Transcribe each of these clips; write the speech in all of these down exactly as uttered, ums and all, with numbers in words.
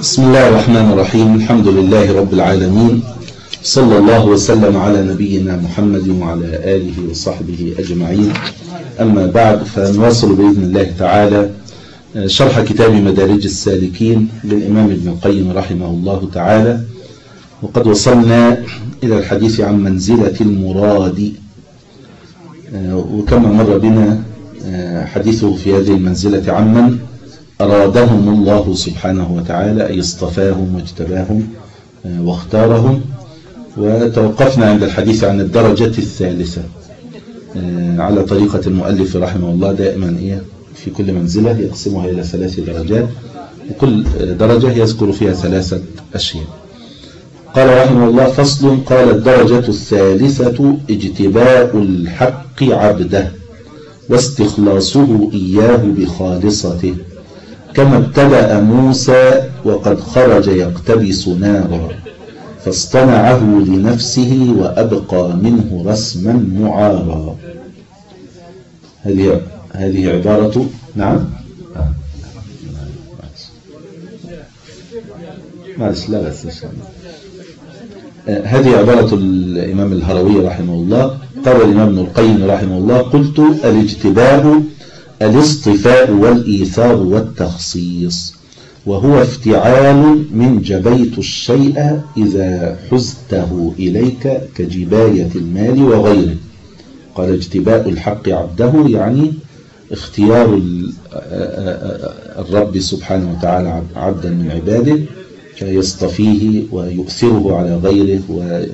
بسم الله الرحمن الرحيم. الحمد لله رب العالمين، صلى الله وسلم على نبينا محمد وعلى آله وصحبه أجمعين. أما بعد، فنواصل بإذن الله تعالى شرح كتاب مدارج السالكين للإمام ابن القيم رحمه الله تعالى، وقد وصلنا إلى الحديث عن منزلة المراد، وكما مر بنا حديثه في هذه المنزلة عمن أرادهم الله سبحانه وتعالى، أي اصطفاهم واجتباهم واختارهم. وتوقفنا عند الحديث عن الدرجة الثالثة على طريقة المؤلف رحمه الله، دائما إيه في كل منزلة يقسمها إلى ثلاث درجات، وكل درجة يذكر فيها ثلاثة أشياء. قال رحمه الله: فصل. قال: الدرجة الثالثة اجتباء الحق عبده واستخلاصه إياه بخالصته، كما ابتدأ موسى وقد خرج يقتبس نارا فاصطنعه لنفسه وأبقى منه رسما معارا. هذه هذه عبارة نعم معلش لا بس هذه عبارة الإمام الهروي رحمه الله. قال الإمام ابن القيم رحمه الله: قلت: الاجتباء الاصطفاء والإيثار والتخصيص، وهو افتعال من جبيت الشيء إذا حزته إليك كجباية المال وغيره. قال: اجتباء الحق عبده يعني اختيار الرب سبحانه وتعالى عبدا من عباده فيصطفيه ويؤثره على غيره و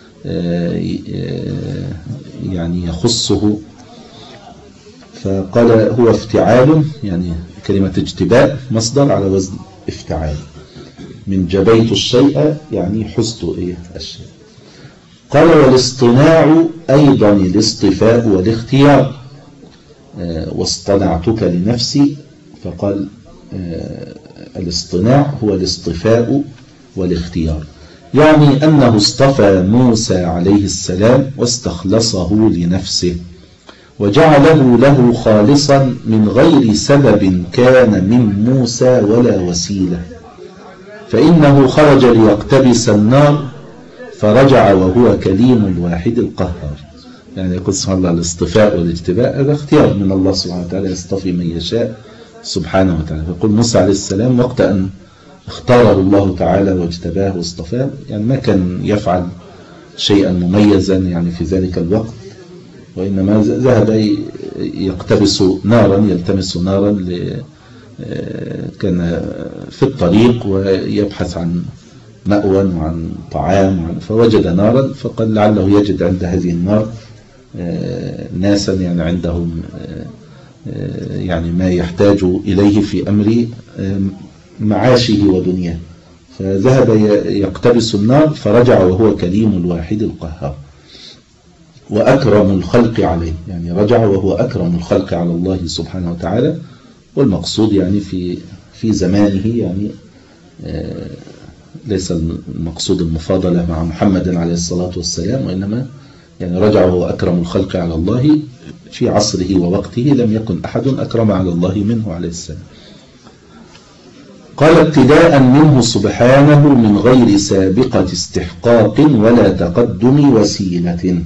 يعني يخصه. فقال: هو افتعال، يعني كلمة اجتباء مصدر على وزن افتعال، من جبيت الشيء يعني حزت ايه الشيء. قال: والاصطناع أيضا الاصطفاء والاختيار، اه واصطنعتك لنفسي. فقال اه الاصطناع هو الاصطفاء والاختيار، يعني أنه اصطفى موسى عليه السلام واستخلصه لنفسه وجعله له خالصا من غير سبب كان من موسى ولا وسيلة، فإنه خرج ليقتبس النار فرجع وهو كليم الواحد القهار. يعني يقول سبحانه الله الاصطفاء والاجتباء هذا اختيار من الله سبحانه وتعالى، يصطفي من يشاء سبحانه وتعالى. فيقول موسى عليه السلام وقت أن اختاره الله تعالى واجتباه واصطفاه، يعني ما كان يفعل شيئا مميزا يعني في ذلك الوقت، وإنما ذهب يقتبس نارا يلتمس نارا كان في الطريق ويبحث عن مأوى وعن طعام، فوجد نارا فقال لعله يجد عند هذه النار ناسا يعني عندهم يعني ما يحتاج إليه في أمر معاشه ودنياه، فذهب يقتبس النار فرجع وهو كليم الواحد القهار وأكرم الخلق عليه، يعني رجع وهو أكرم الخلق على الله سبحانه وتعالى. والمقصود يعني في في زمانه، يعني ليس المقصود المفاضلة مع محمد عليه الصلاة والسلام، وإنما يعني رجع وهو أكرم الخلق على الله في عصره ووقته، لم يكن أحد أكرم على الله منه عليه السلام. قال: ابتداء منه سبحانه من غير سابقة استحقاق ولا تقدم وسيلة.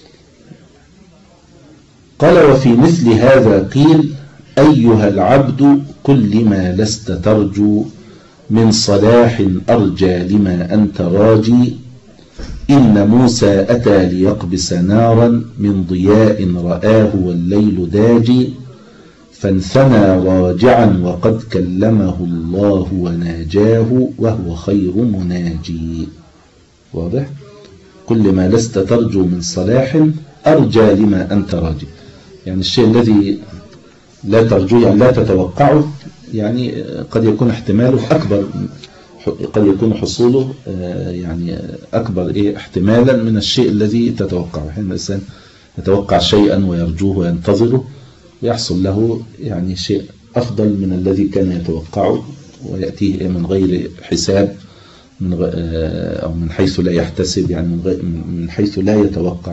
قال: وفي مثل هذا قيل: أيها العبد كل ما لست ترجو من صلاح أرجى لما أنت راجي، إن موسى أتى ليقبس نارا من ضياء رآه والليل داجي، فانثنى راجعا وقد كلمه الله وناجاه وهو خير مناجي. واضح؟ كل ما لست ترجو من صلاح أرجى لما أنت راجي، يعني الشيء الذي لا ترجو يعني لا تتوقعه، يعني قد يكون احتماله أكبر، قد يكون حصوله يعني أكبر إيه احتمالا من الشيء الذي تتوقعه. حين الإنسان يتوقع شيئا ويرجوه وينتظره يحصل له يعني شيء أفضل من الذي كان يتوقعه، ويأتيه من غير حساب من غ... أو من حيث لا يحتسب، يعني من, غ... من حيث لا يتوقع.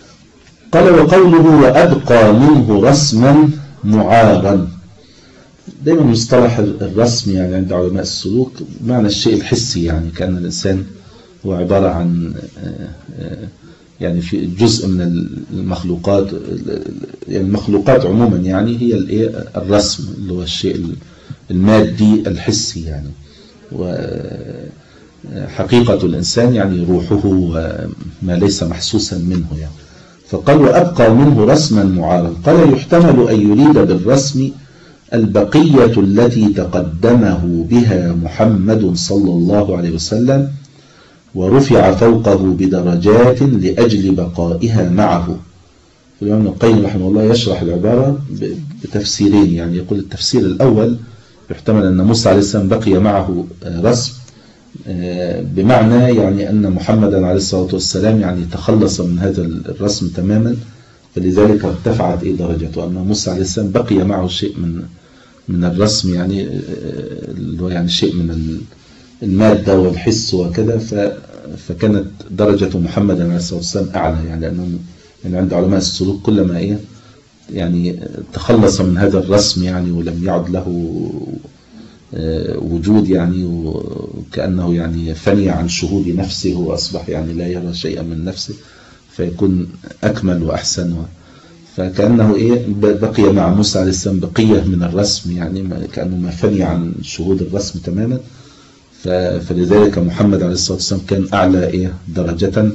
قال: وقوله وأبقى منه رسما معارا، دايما مصطلح الرسم يعني عند علماء السلوك معنى الشيء الحسي، يعني كأن الإنسان هو عبارة عن يعني في جزء من المخلوقات، يعني المخلوقات عموما يعني هي الايه الرسم اللي هو الشيء المادي الحسي يعني. وحقيقة الإنسان يعني روحه وما ليس محسوسا منه يعني. فقال وأبقى منه رسما معارا. قال يحتمل أن يريد بالرسم البقية التي تقدمه بها محمد صلى الله عليه وسلم ورفع فوقه بدرجات لأجل بقائها معه. الإمام ابن القيم رحمه الله يشرح العبارة بتفسيرين، يعني يقول التفسير الأول يحتمل أن موسى عليه السلام بقي معه رسم، بمعنى يعني أن محمدا عليه الصلاة والسلام يعني تخلص من هذا الرسم تماما، فلذلك ارتفعت إيه درجته، أن موسى عليه السلام بقي معه شيء من من الرسم، يعني اللي هو يعني شيء من المادة والحس وكذا، فكانت درجة محمد عليه الصلاة والسلام أعلى، يعني لأنه يعني عند علماء السلوك كلما إيه يعني تخلص من هذا الرسم يعني ولم يعد له وجود، يعني وكأنه يعني فني عن شهود نفسه وأصبح يعني لا يرى شيئا من نفسه، فيكون أكمل وأحسن. فكأنه إيه بقي مع موسى عليه السلام بقية من الرسم، يعني كأنه ما فني عن شهود الرسم تماما، فلذلك محمد عليه الصلاة والسلام كان أعلى إيه درجة.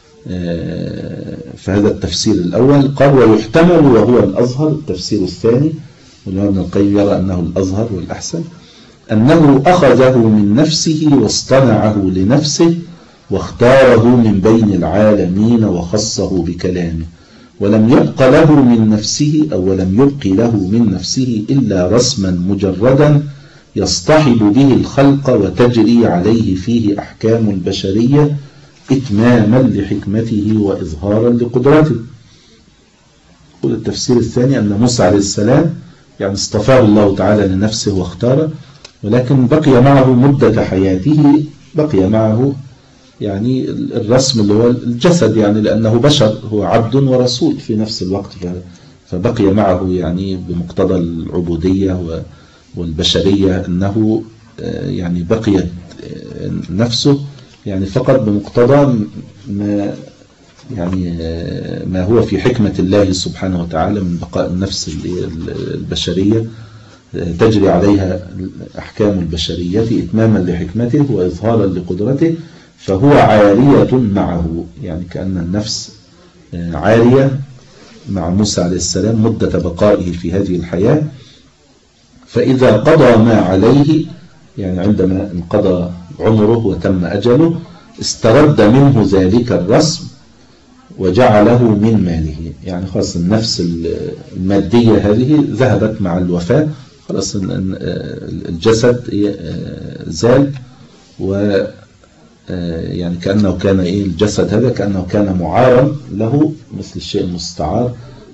فهذا التفسير الأول. قال ويحتمل وهو الأظهر التفسير الثاني، والإمام ابن القيم يرى أنه الأظهر والأحسن، أنه أخذه من نفسه واصطنعه لنفسه واختاره من بين العالمين وخصه بكلامه، ولم يبق له من نفسه أو ولم يبق له من نفسه إلا رسما مجردا يصطحب به الخلق وتجري عليه فيه أحكام البشرية إتماما لحكمته وإظهارا لقدرته. يقول التفسير الثاني أن موسى عليه السلام يعني اصطفاه الله تعالى لنفسه واختاره، ولكن بقي معه مدة حياته، بقي معه يعني الرسم اللي هو الجسد، يعني لأنه بشر، هو عبد ورسول في نفس الوقت، فبقي معه يعني بمقتضى العبودية والبشرية أنه يعني بقيت نفسه يعني فقط بمقتضى ما يعني ما هو في حكمة الله سبحانه وتعالى من بقاء النفس البشرية تجري عليها أحكام البشرية إتماما لحكمته وإظهارا لقدرته، فهو عارية معه، يعني كأن النفس عارية مع موسى عليه السلام مدة بقائه في هذه الحياة. فإذا قضى ما عليه، يعني عندما انقضى عمره وتم أجله، استرد منه ذلك الرسم وجعله من ماله، يعني خلاص النفس المادية هذه ذهبت مع الوفاة، خلاص الجسد زال، و يعني كأنه كان إيه الجسد هذا كأنه كان معارا له مثل الشيء المستعار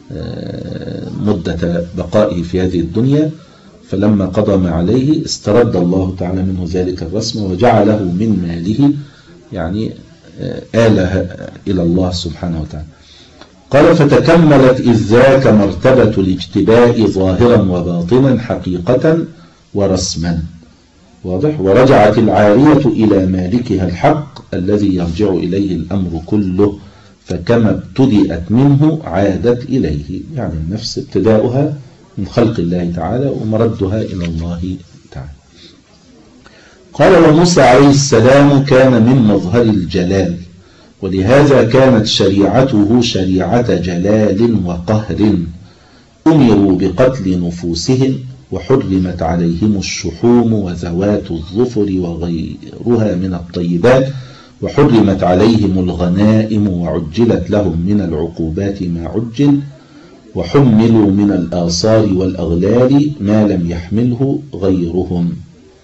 مدة بقائه في هذه الدنيا. فلما قضى ما عليه استرد الله تعالى منه ذلك الرسم وجعله من ماله، يعني آله إلى الله سبحانه وتعالى. قال فتكملت إذ ذاك مرتبة الاجتباء ظاهرا وباطنا حقيقة ورسما، واضح. ورجعت العارية إلى مالكها الحق الذي يرجع إليه الأمر كله، فكما ابتدأت منه عادت إليه، يعني النفس ابتداؤها من خلق الله تعالى ومردها إلى الله تعالى. قال وموسى عليه السلام كان من مظهر الجلال، ولهذا كانت شريعته شريعة جلال وقهر، أمروا بقتل نفوسهم وحرمت عليهم الشحوم وذوات الظفر وغيرها من الطيبات، وحرمت عليهم الغنائم وعجلت لهم من العقوبات ما عجل، وحملوا من الآثار والأغلال ما لم يحمله غيرهم.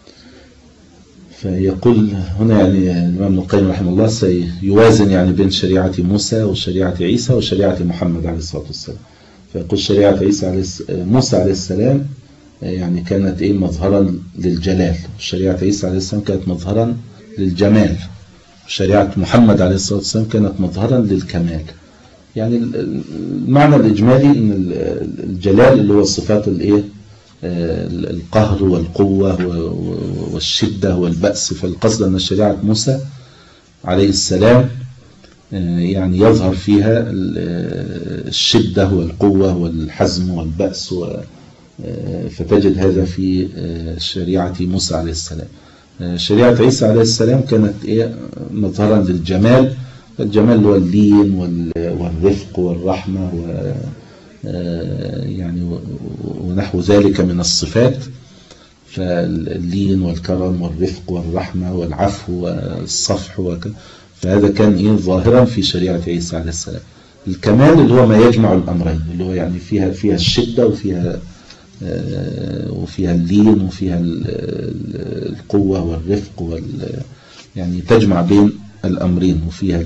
فيقول هنا يعني الإمام ابن القيم رحمه الله سيوازن يعني بين شريعة موسى وشريعة عيسى وشريعة محمد عليه الصلاة والسلام. فيقول شريعة عيسى عليه موسى عليه السلام يعني كانت إيه مظهرا للجلال، وشريعة عيسى عليه السلام كانت مظهرا للجمال، وشريعة محمد عليه الصلاة والسلام كانت مظهرا للكمال. يعني المعنى الإجمالي أن الجلال اللي هو الصفات الإيه القهر والقوة والشدة والبأس. فالقصد أن شريعة موسى عليه السلام يعني يظهر فيها الشدة والقوة والحزم والبأس، فتجد هذا في شريعة موسى عليه السلام. شريعة عيسى عليه السلام كانت مظهرا للجمال، الجمال هو اللين والرفق والرحمة و يعني ونحو ذلك من الصفات. فاللين والكرم والرفق والرحمة والعفو والصفح وكذا، فهذا كان إيه ظاهرا في شريعة عيسى عليه السلام. الكمال اللي هو ما يجمع الأمرين، اللي هو يعني فيها فيها الشدة وفيها وفيها اللين وفيها القوة والرفق وال يعني تجمع بين الأمرين، وفيها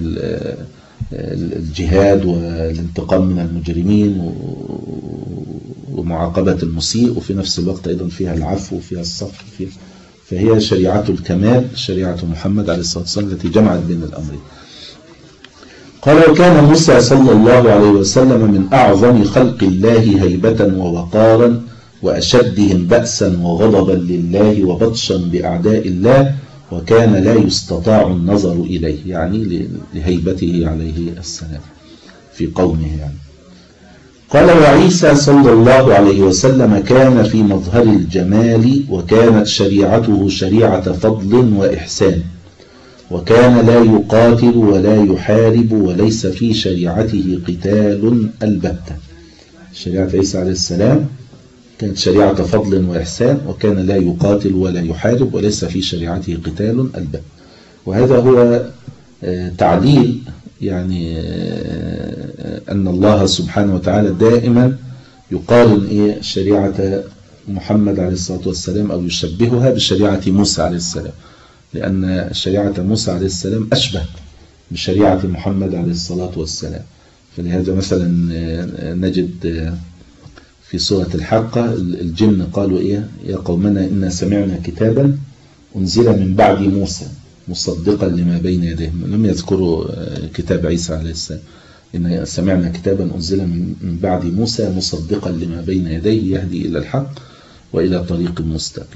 الجهاد والانتقام من المجرمين ومعاقبة المسيء، وفي نفس الوقت أيضا فيها العفو وفيها الصفح. فيها فهي شريعة الكمال، شريعة محمد عليه الصلاة والسلام التي جمعت بين الأمرين. قال: وكان موسى صلى الله عليه وسلم من أعظم خلق الله هيبة ووقارا وأشدهم بأسا وغضبا لله وبطشا بأعداء الله، وكان لا يستطاع النظر إليه، يعني لهيبته عليه السلام في قومه يعني. قال: وعيسى صلى الله عليه وسلم كان في مظهر الجمال، وكانت شريعته شريعة فضل وإحسان، وكان لا يقاتل ولا يحارب، وليس في شريعته قتال البتة. شريعة عيسى عليه السلام كانت شريعة فضل وإحسان، وكان لا يقاتل ولا يحارب، وليس في شريعته قتال البتة. وهذا هو تعليل يعني أن الله سبحانه وتعالى دائما يقارن إيه شريعة محمد عليه الصلاة والسلام أو يشبهها بشريعة موسى عليه السلام، لأن شريعة موسى عليه السلام أشبه بشريعة محمد عليه الصلاة والسلام. فلهذا مثلا نجد في سورة الحاقة الجن قالوا إيه: يا قومنا إنا سمعنا كتابا أنزل من بعد موسى مصدقا لما بين يديه. لم يذكروا كتاب عيسى عليه السلام، إن سمعنا كتابا أنزل من بعد موسى مصدقا لما بين يديه يهدي إلى الحق وإلى طريق مستقيم.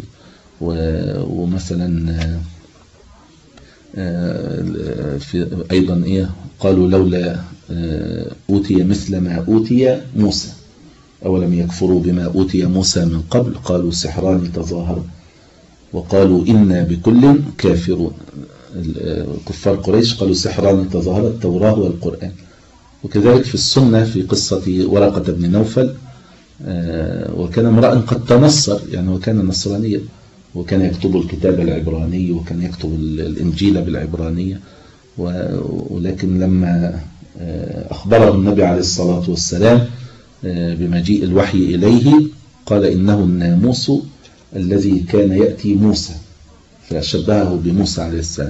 ومثلا في أيضا إيه قالوا: لولا أوتي مثل ما أوتي موسى أولم يكفروا بما أوتي موسى من قبل قالوا سحران تظاهروا وقالوا إنا بكل كافرون. كفار قريش قالوا سحران تظاهر التوراة والقرآن. وكذلك في السنة في قصة ورقة بن نوفل، وكان امرأ قد تنصر، يعني وكان نصرانيا، وكان يكتب الكتاب العبراني وكان يكتب الإنجيل بالعبرانية، ولكن لما أخبره النبي عليه الصلاة والسلام بمجيء الوحي إليه قال إنه الناموس الذي كان يأتي موسى، فشبهه بموسى عليه السلام.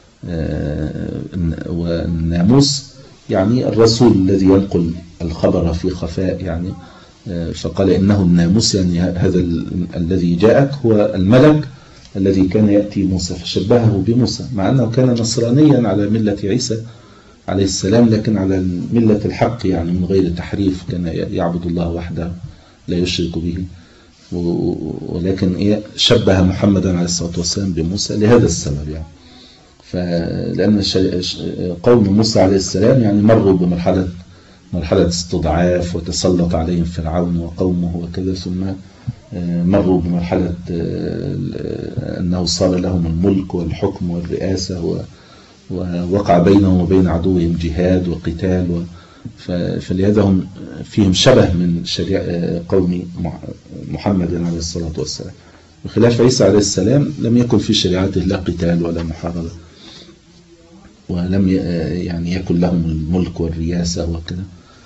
والناموس يعني الرسول الذي ينقل الخبر في خفاء، يعني فقال إنه الناموس يعني هذا الذي جاءك هو الملك الذي كان يأتي موسى، فشبهه بموسى، مع أنه كان نصرانيا على ملة عيسى عليه السلام، لكن على ملة الحق يعني من غير تحريف، كان يعبد الله وحده لا يشرك به. ولكن إيه شبه محمدا عليه الصلاة والسلام بموسى لهذا السبب، يعني فلأن قوم موسى عليه السلام يعني مروا بمرحلة مرحلة استضعاف وتسلط عليهم فرعون وقومه وكذا، ثم مروا بمرحلة أنه صار لهم الملك والحكم والرئاسة، ووقع بينهم وبين عدوهم جهاد وقتال، فلهذا هم فيهم شبه من شريعة قوم محمد عليه الصلاة والسلام. بخلاف عيسى عليه السلام لم يكن في شريعته لا قتال ولا محاربة، ولم يعني يكن لهم الملك والرياسة وكذا.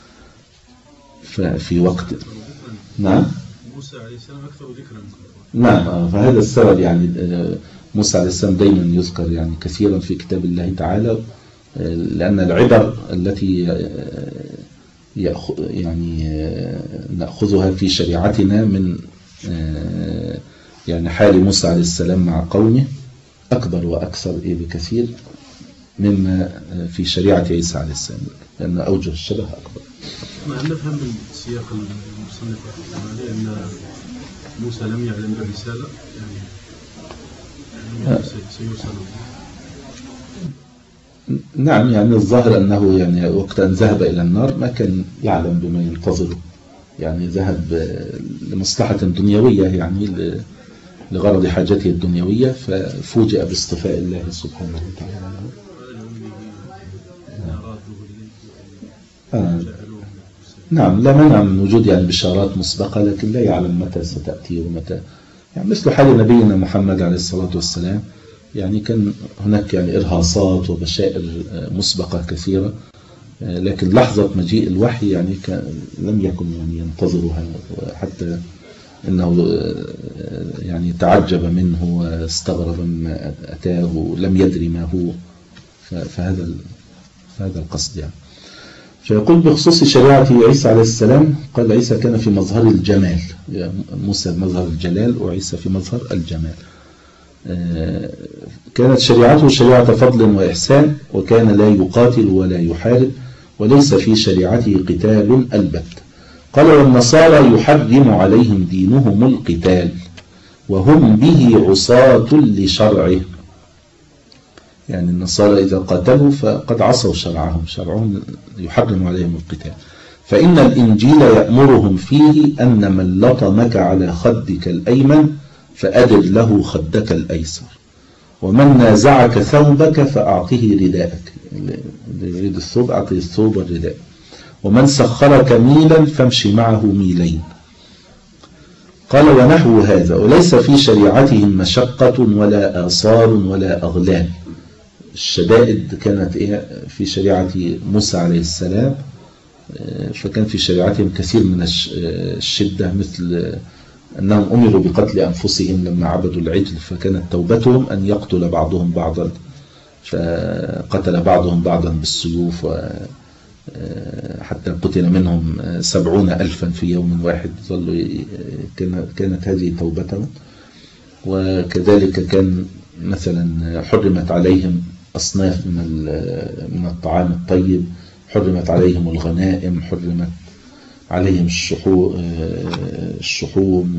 ففي وقت نعم موسى عليه السلام أكثر ذكرا. نعم، فهذا السبب يعني موسى عليه السلام دائما يذكر يعني كثيرا في كتاب الله تعالى، لأن العبر التي يعني نأخذها في شريعتنا من يعني حال موسى عليه السلام مع قومه أكبر وأكثر بكثير مما في شريعة عيسى عليه السلام، لأن أوجه الشبه أكبر. ما نفهم من سياق المصنف أن موسى لم يعلم بالرسالة يعني يعني سيرسل. نعم، يعني الظاهر أنه يعني وقت أن ذهب إلى النار ما كان يعلم بما ينتظره، يعني ذهب لمصلحة دنيوية، يعني لغرض حاجته الدنيوية، ففوجئ باصطفاء الله سبحانه وتعالى. آه. نعم، لا منع من وجود يعني بشارات مسبقة، لكن لا يعلم متى ستأتي ومتى، يعني مثل حال نبينا محمد عليه الصلاة والسلام، يعني كان هناك يعني إرهاصات وبشائر مسبقة كثيرة، لكن لحظة مجيء الوحي يعني كان لم يكن يعني ينتظرها، حتى إنه يعني تعجب منه واستغرب مما أتاه، لم يدري ما هو، فهذا هذا القصد يعني. فيقول بخصوص شريعة عيسى عليه السلام، قال عيسى كان في مظهر الجمال، موسى مظهر الجلال وعيسى في مظهر الجمال. كانت شريعته شريعة فضل وإحسان، وكان لا يقاتل ولا يحارب، وليس في شريعته قتال البت. قال والنصارى يحرم عليهم دينهم القتال، وهم به عصاة لشرعه، يعني النصارى إذا قاتلوا فقد عصوا شرعهم، شرعهم يحرم عليهم القتال. فإن الإنجيل يأمرهم فيه أن من لطمك على خدك الأيمن فأدر له خدك الأيسر، ومن نازعك ثوبك فأعطه رداءك، اللي يريد الثوب أعطيه الثوب والرداء، ومن سخرك ميلا فامشي معه ميلين. قال ونحو هذا، وليس في شريعتهم مشقة ولا آثار ولا أغلال. الشدائد كانت إيه في شريعة موسى عليه السلام، فكان في شريعتهم كثير من الشدة، مثل أنهم أمروا بقتل أنفسهم لما عبدوا العجل، فكانت توبتهم أن يقتل بعضهم بعضا، فقتل بعضهم بعضا بالسيوف، حتى قتل منهم سبعون ألفا في يوم واحد، ظلوا كانت هذه توبتهم. وكذلك كان مثلا حرمت عليهم أصناف من من الطعام الطيب، حرمت عليهم الغنائم، حرمت عليهم الشحوم،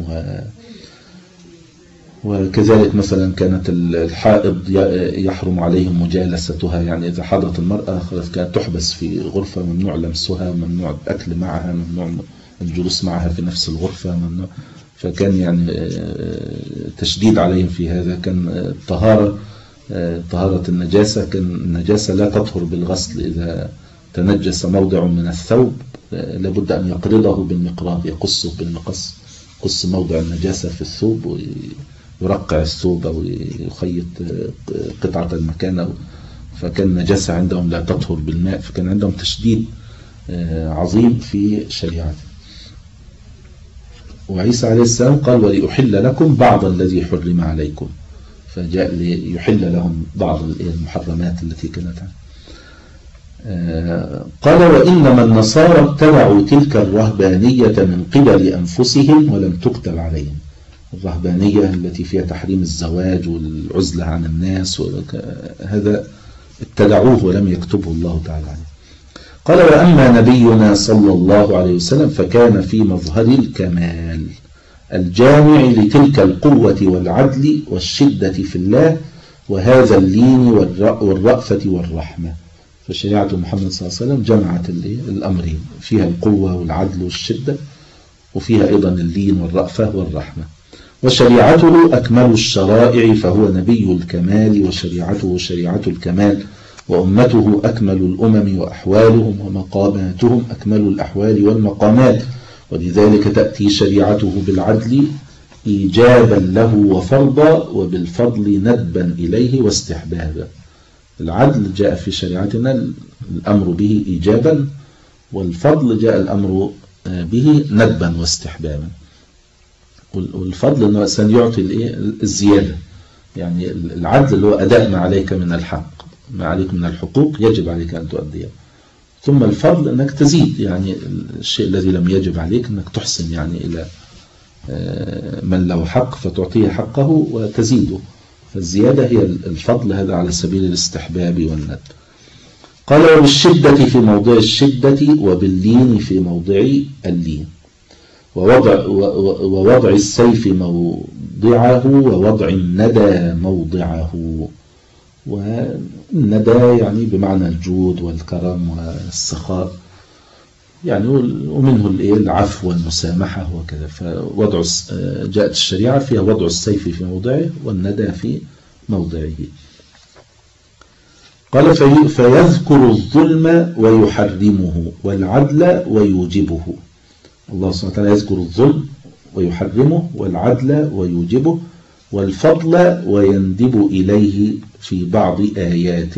وكذلك مثلا كانت الحائض يحرم عليهم مجالستها، يعني إذا حضرت المرأة خلاص كانت تحبس في غرفة، ممنوع لمسها، ممنوع الأكل معها، ممنوع الجلوس معها في نفس الغرفة، ممنوع. فكان يعني تشديد عليهم في هذا. كان الطهارة طهارة النجاسة، كان النجاسة لا تطهر بالغسل، إذا تنجس موضع من الثوب لابد أن يقرضه بالمقراض، يقصه بالمقص، يقص موضع النجاسة في الثوب ويرقع الثوب أو يخيط قطعة المكان، فكان النجاسة عندهم لا تطهر بالماء، فكان عندهم تشديد عظيم في شريعته. وعيسى عليه السلام قال وليحل لكم بعض الذي حرم عليكم، فجاء ليحل لهم بعض المحرمات التي كانت عنه. قال وإنما النصارى اتبعوا تلك الرهبانية من قبل أنفسهم ولم تكتب عليهم، الرهبانية التي فيها تحريم الزواج والعزلة عن الناس، هذا ابتدعوه ولم يكتبه الله تعالى عليه. قال وأما نبينا صلى الله عليه وسلم فكان في مظهر الكمال الجامع لتلك القوة والعدل والشدة في الله، وهذا اللين والرأفة والرحمة. فشريعة محمد صلى الله عليه وسلم جمعت الأمرين، فيها القوة والعدل والشدة، وفيها أيضا اللين والرأفة والرحمة. وشريعته أكمل الشرائع، فهو نبي الكمال، وشريعته شريعة الكمال، وأمته أكمل الأمم وأحوالهم ومقاماتهم أكمل الأحوال والمقامات، ولذلك تأتي شريعته بالعدل إيجابا له وفرضا، وبالفضل ندبا إليه واستحبابا. العدل جاء في شريعتنا الأمر به إيجابا، والفضل جاء الأمر به ندبا واستحبابا. والفضل أنه سيعطي الزيادة، يعني العدل اللي هو أداء ما عليك من الحق، ما عليك من الحقوق يجب عليك أن تؤديه. ثم الفضل أنك تزيد، يعني الشيء الذي لم يجب عليك أنك تحسن يعني إلى من له حق فتعطيه حقه وتزيده، فالزيادة هي الفضل، هذا على سبيل الاستحباب والندب. قال وبالشدة في موضع الشدة، وباللين في موضع اللين. ووضع, ووضع السيف موضعه ووضع الندى موضعه. والندى يعني بمعنى الجود والكرم والسخاء يعني، ومنه العفو والمسامحة وكذا. فوضع جاءت الشريعة فيها وضع السيف في موضعه والندى في موضعه. قال فيذكر الظلم ويحرمه والعدل ويوجبه. الله سبحانه وتعالى يذكر الظلم ويحرمه والعدل ويوجبه والفضل ويندب إليه في بعض آيات.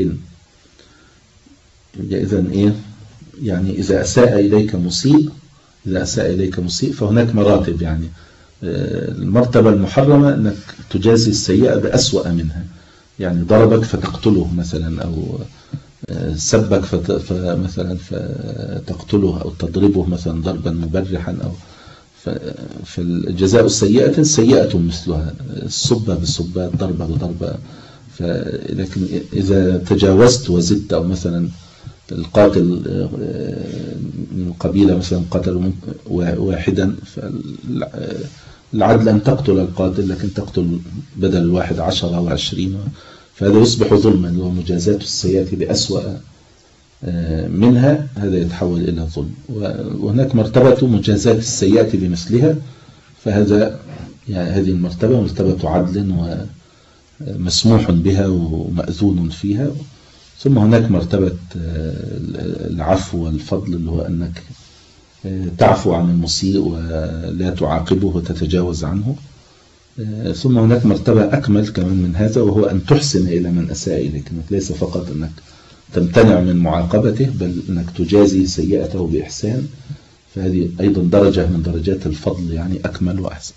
إذن إيه يعني إذا أساء إليك مسيء إذا أساء إليك مسيء فهناك مراتب. يعني المرتبة المحرمة أنك تجازي السيئة بأسوأ منها، يعني ضربك فتقتله مثلا، أو سبك فمثلا فتقتله، أو تضربه مثلا ضربا مبرحا، أو فالجزاء السيئة سيئة مثلها، السبة بسبة، ضربة بضربة. لكن إذا تجاوزت وزدت، أو مثلا القاتل من قبيلة مثلا قتل واحدا، فالعدل أن تقتل القاتل، لكن تقتل بدل الواحد عشرة أو عشرين، فهذا يصبح ظلما، وهو مجازاة السيئة بأسوأ منها، هذا يتحول إلى ظلم. وهناك مرتبة مجازاة السيئة بمثلها، فهذا يعني هذه المرتبة مرتبة عدل ومسموح بها ومأذون فيها. ثم هناك مرتبة العفو والفضل، اللي هو أنك تعفو عن المسيء ولا تعاقبه وتتجاوز عنه. ثم هناك مرتبة أكمل كمان من هذا، وهو أن تحسن إلى من أساء إليك، أنك ليس فقط أنك تمتنع من معاقبته، بل أنك تجازي سيئته بإحسان. فهذه أيضا درجة من درجات الفضل، يعني أكمل وأحسن.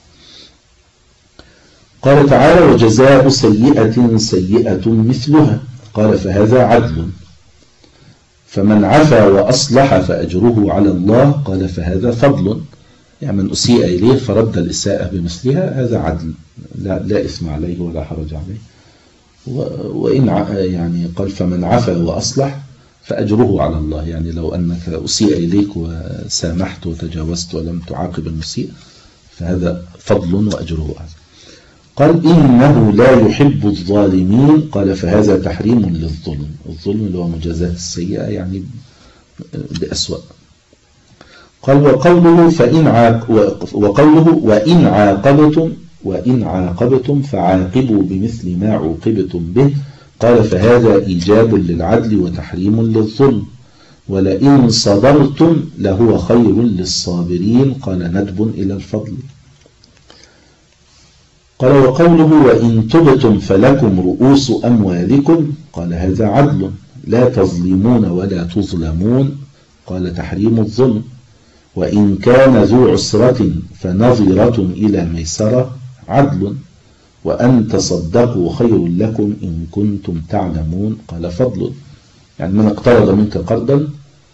قال تعالى وجزاء سيئة سيئة مثلها. قال فهذا عدل. فمن عفا وأصلح فأجره على الله. قال فهذا فضل. يعني من أسيء إليه فرد الإساءة بمثلها، هذا عدل، لا, لا إثم عليه ولا حرج عليه. وإن يعني قال فمن عفا وأصلح فأجره على الله، يعني لو أنك أسيء إليك وسامحت وتجاوزت ولم تعاقب المسيء فهذا فضل وأجره عليه. قال إنه لا يحب الظالمين. قال فهذا تحريم للظلم. الظلم اللي هو مجازاة السيئة يعني بأسوأ. قال وقوله فإن عاق وقوله وإن عاقبتم وإن عاقبتم فعاقبوا بمثل ما عوقبتم به. قال فهذا إيجاب للعدل وتحريم للظلم. ولئن صبرتم لهو خير للصابرين. قال ندب إلى الفضل. قال وقوله وإن تبتم فلكم رؤوس أموالكم. قال هذا عدل، لا تظلمون ولا تظلمون. قال تحريم الظلم. وإن كان ذو عسرة فنظرة إلى ميسرة. عدل. وأن تصدقوا خير لكم إن كنتم تعلمون. قال فضل. يعني من اقترض منك قرضا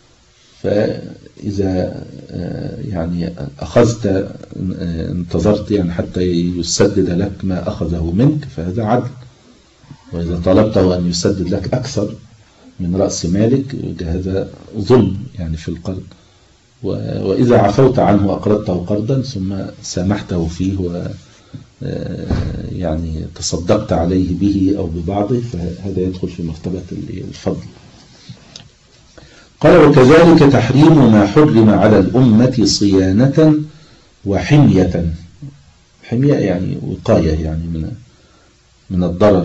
فإذا يعني أخذت انتظرت يعني حتى يسدد لك ما أخذه منك فهذا عدل. وإذا طلبته أن يسدد لك أكثر من رأس مالك هذا ظلم يعني في القرض. وإذا عفوت عنه وأقرضته قرضا ثم سامحته فيه و يعني تصدقت عليه به أو ببعضه فهذا يدخل في مرتبة الفضل. قال وكذلك تحريم ما حرم على الأمة صيانة وحمية. حمية يعني وقاية يعني من من الضرر.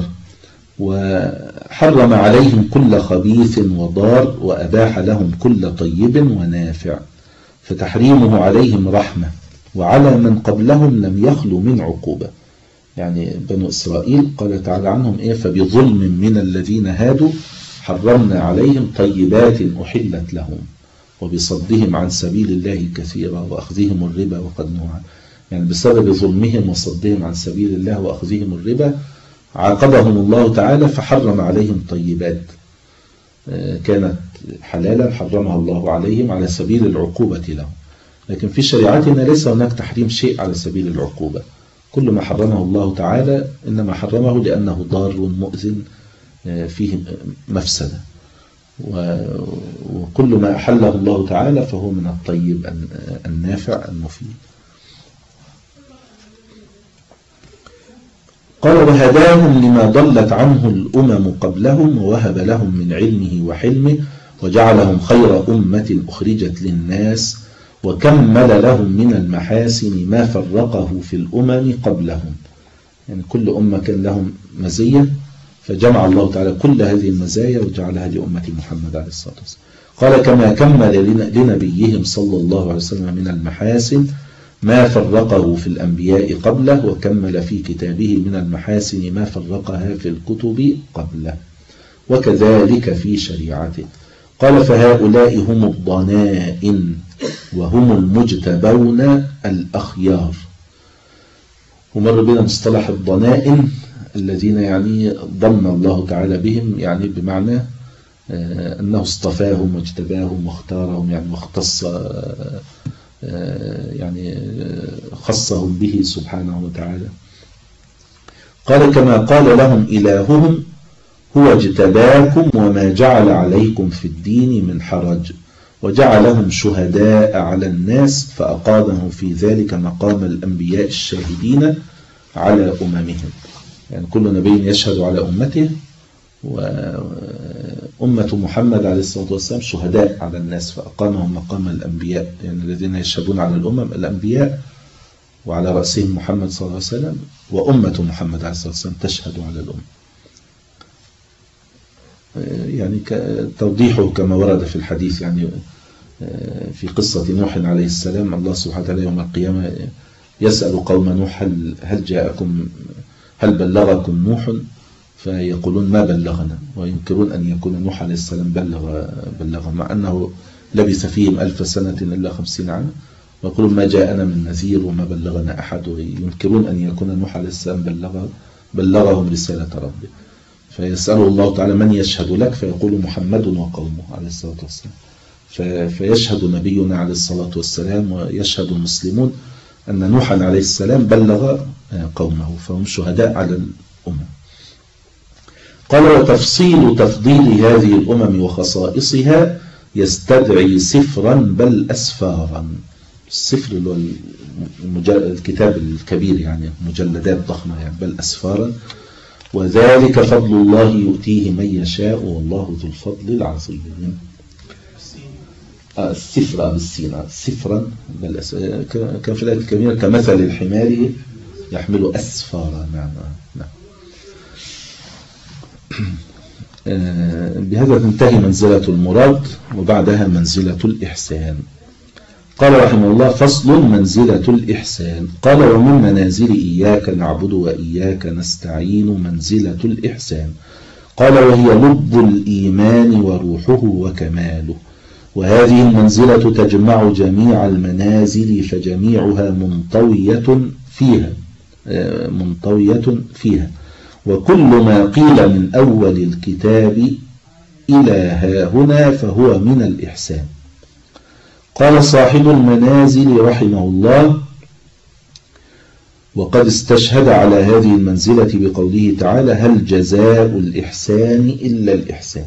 وحرم عليهم كل خبيث وضار وأباح لهم كل طيب ونافع. فتحريمه عليهم رحمة، وعلى من قبلهم لم يخلو من عقوبة. يعني بنو إسرائيل قال تعالى عنهم إيه فبظلم من الذين هادوا حرمنا عليهم طيبات أحلت لهم وبصدهم عن سبيل الله كثيرا وأخذهم الربا وقد نهوا عنه. يعني بسبب ظلمهم وصدهم عن سبيل الله وأخذهم الربا عاقبهم الله تعالى فحرم عليهم طيبات كانت حلالا حرمها الله عليهم على سبيل العقوبة لهم. لكن في شريعتنا ليس هناك تحريم شيء على سبيل العقوبة. كل ما حرمه الله تعالى إنما حرمه لأنه ضار مؤذن فيه مفسدة. وكل ما أحله الله تعالى فهو من الطيب النافع المفيد. قال وهداهم لما ضلت عنه الأمم قبلهم ووهب لهم من علمه وحلمه وجعلهم خير أمة أخرجت للناس وكمل لهم من المحاسن ما فرقه في الأمم قبلهم. يعني كل أمة كان لهم مزية فجمع الله تعالى كل هذه المزايا وجعلها لأمة محمد عليه الصلاة والسلام. قال كما كمل لنبيهم صلى الله عليه وسلم من المحاسن ما فرقه في الأنبياء قبله وكمل في كتابه من المحاسن ما فرقها في الكتب قبله وكذلك في شريعته. قال فهؤلاء هم الضنائن وهم المجتبون الأخيار. ومر بنا مصطلح الضنائن الذين يعني ضمن الله تعالى بهم، يعني بمعنى أنه اصطفاهم واجتباهم واختارهم، يعني واختص يعني خصهم به سبحانه وتعالى. قال كما قال لهم إلههم هو اجتباكم وما جعل عليكم في الدين من حرج وجعلهم شهداء على الناس فأقامهم في ذلك مقام الأنبياء الشاهدين على أممهم. يعني كل نبي يشهد على أمته، وأمة محمد عليه الصلاة والسلام شهداء على الناس فأقامهم مقام الأنبياء، يعني الذين يشهدون على الأمم الأنبياء وعلى رأسهم محمد صلى الله عليه وسلم، وأمة محمد عليه الصلاة والسلام تشهد على الأمم. يعني توضيحه كما ورد في الحديث، يعني في قصة نوح عليه السلام الله سبحانه وتعالى يوم القيامة يسأل قوم نوح هل, هل جاءكم هل بلغكم نوح؟ فيقولون ما بلغنا، وينكرون أن يكون نوح عليه السلام بلغ بلغ مع أنه لبث فيهم ألف سنة إلا خمسين عاما، ويقولون ما جاءنا من نذير وما بلغنا أحد، وينكرون أن يكون نوح عليه السلام بلغ بلغهم رسالة ربه. فيسأله الله تعالى من يشهد لك؟ فيقول محمد وقومه عليه الصلاة والسلام. فيشهد نبينا عليه الصلاة والسلام ويشهد المسلمون أن نوحا عليه السلام بلغ قومه، فهم شهداء على الأمم. قال وتفصيل تفضيل هذه الأمم وخصائصها يستدعي سفرا بل أسفارا. السفر اللي هو الكتاب الكبير، يعني مجلدات ضخمة، يعني بل أسفارا. وذلك فضل الله يؤتيه من يشاء والله ذو الفضل العظيم. السفر بالسين سفرا كان في الآية الكريمة كمثل الحمار يحمل أسفارا. نعم نعم. بهذا تنتهي منزلة المراد وبعدها منزلة الإحسان. قال رحمه الله فصل منزلة الإحسان. قال ومن منازل إياك نعبد وإياك نستعين منزلة الإحسان. قال وهي لب الإيمان وروحه وكماله، وهذه المنزلة تجمع جميع المنازل فجميعها منطوية فيها منطوية فيها وكل ما قيل من أول الكتاب إلى ها هنا فهو من الإحسان. قال صاحب المنازل رحمه الله وقد استشهد على هذه المنزلة بقوله تعالى هل جزاء الإحسان إلا الإحسان.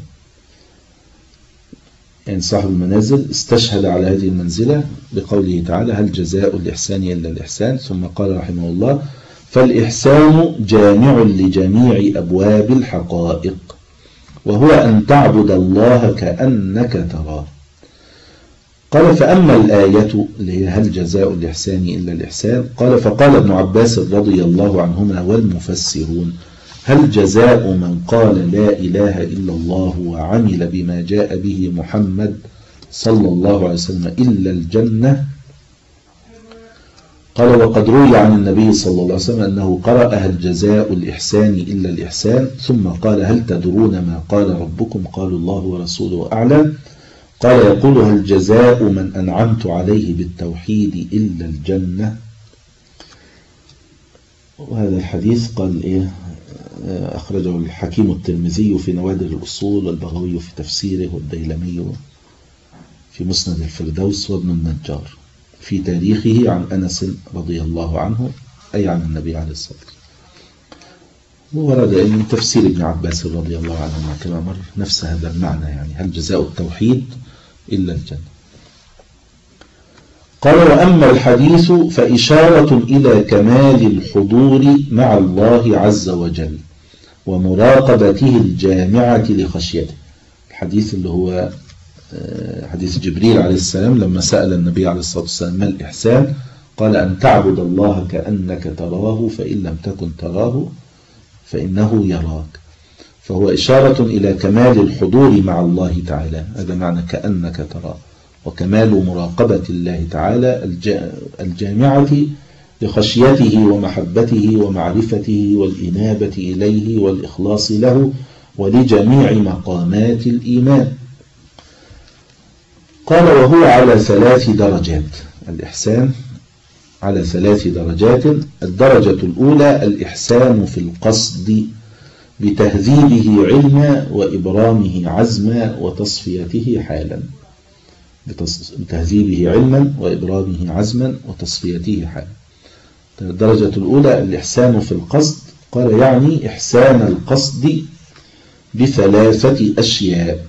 يعني صاحب المنازل استشهد على هذه المنزلة بقوله تعالى هل جزاء الإحسان إلا الإحسان. ثم قال رحمه الله فالإحسان جامع لجميع أبواب الحقائق، وهو أن تعبد الله كأنك تراه. قال فأما الآية اللي هي هل جزاء الإحسان إلا الإحسان، قال فقال ابن عباس رضي الله عنهما والمفسرون هل جزاء من قال لا إله إلا الله وعمل بما جاء به محمد صلى الله عليه وسلم إلا الجنة؟ قال وقد روي عن النبي صلى الله عليه وسلم أنه قرأ هل جزاء الإحسان إلا الإحسان، ثم قال هل تدرون ما قال ربكم؟ قالوا الله ورسوله أعلم. قال يقول هل جزاء من أنعمت عليه بالتوحيد إلا الجنة؟ وهذا الحديث قال إيه أخرجه الحكيم الترمذي في نوادر الأصول والبغوي في تفسيره والديلمي في مسند الفردوس وابن النجار في تاريخه عن أنس رضي الله عنه أي عن النبي عليه الصلاة والسلام. وورد من تفسير ابن عباس رضي الله عنه كما مر نفس هذا المعنى، يعني هل جزاء التوحيد إلا الجنة. قال وأما الحديث فإشارة إلى كمال الحضور مع الله عز وجل ومراقبته الجامعة لخشيته. الحديث اللي هو حديث جبريل عليه السلام لما سأل النبي عليه الصلاة والسلام ما الإحسان، قال أن تعبد الله كأنك تراه فإن لم تكن تراه فإنه يراك. فهو إشارة إلى كمال الحضور مع الله تعالى، هذا معنى كأنك تراه، وكمال مراقبة الله تعالى الجامعة لخشيته ومحبته ومعرفته والإنابة إليه والإخلاص له ولجميع مقامات الإيمان. قال وهو على ثلاث درجات، الإحسان على ثلاث درجات. الدرجة الأولى الإحسان في القصد بتهذيبه علما وإبرامه عزما وتصفيته حالا، بتهذيبه علما وإبرامه عزما وتصفيته حالا. الدرجة الأولى الإحسان في القصد، قال يعني إحسان القصد بثلاثة أشياء.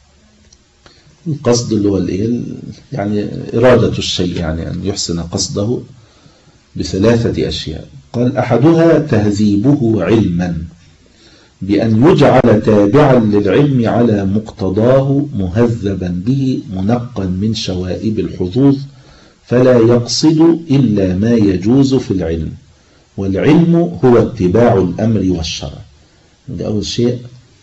القصد اللي هو الإيه يعني إرادة الشيء، يعني أن يحسن قصده بثلاثة أشياء. قال أحدها تهذيبه علما بأن يجعل تابعا للعلم على مقتضاه مهذبا به منقا من شوائب الحظوظ فلا يقصد إلا ما يجوز في العلم، والعلم هو اتباع الأمر والشرع. ده أول شيء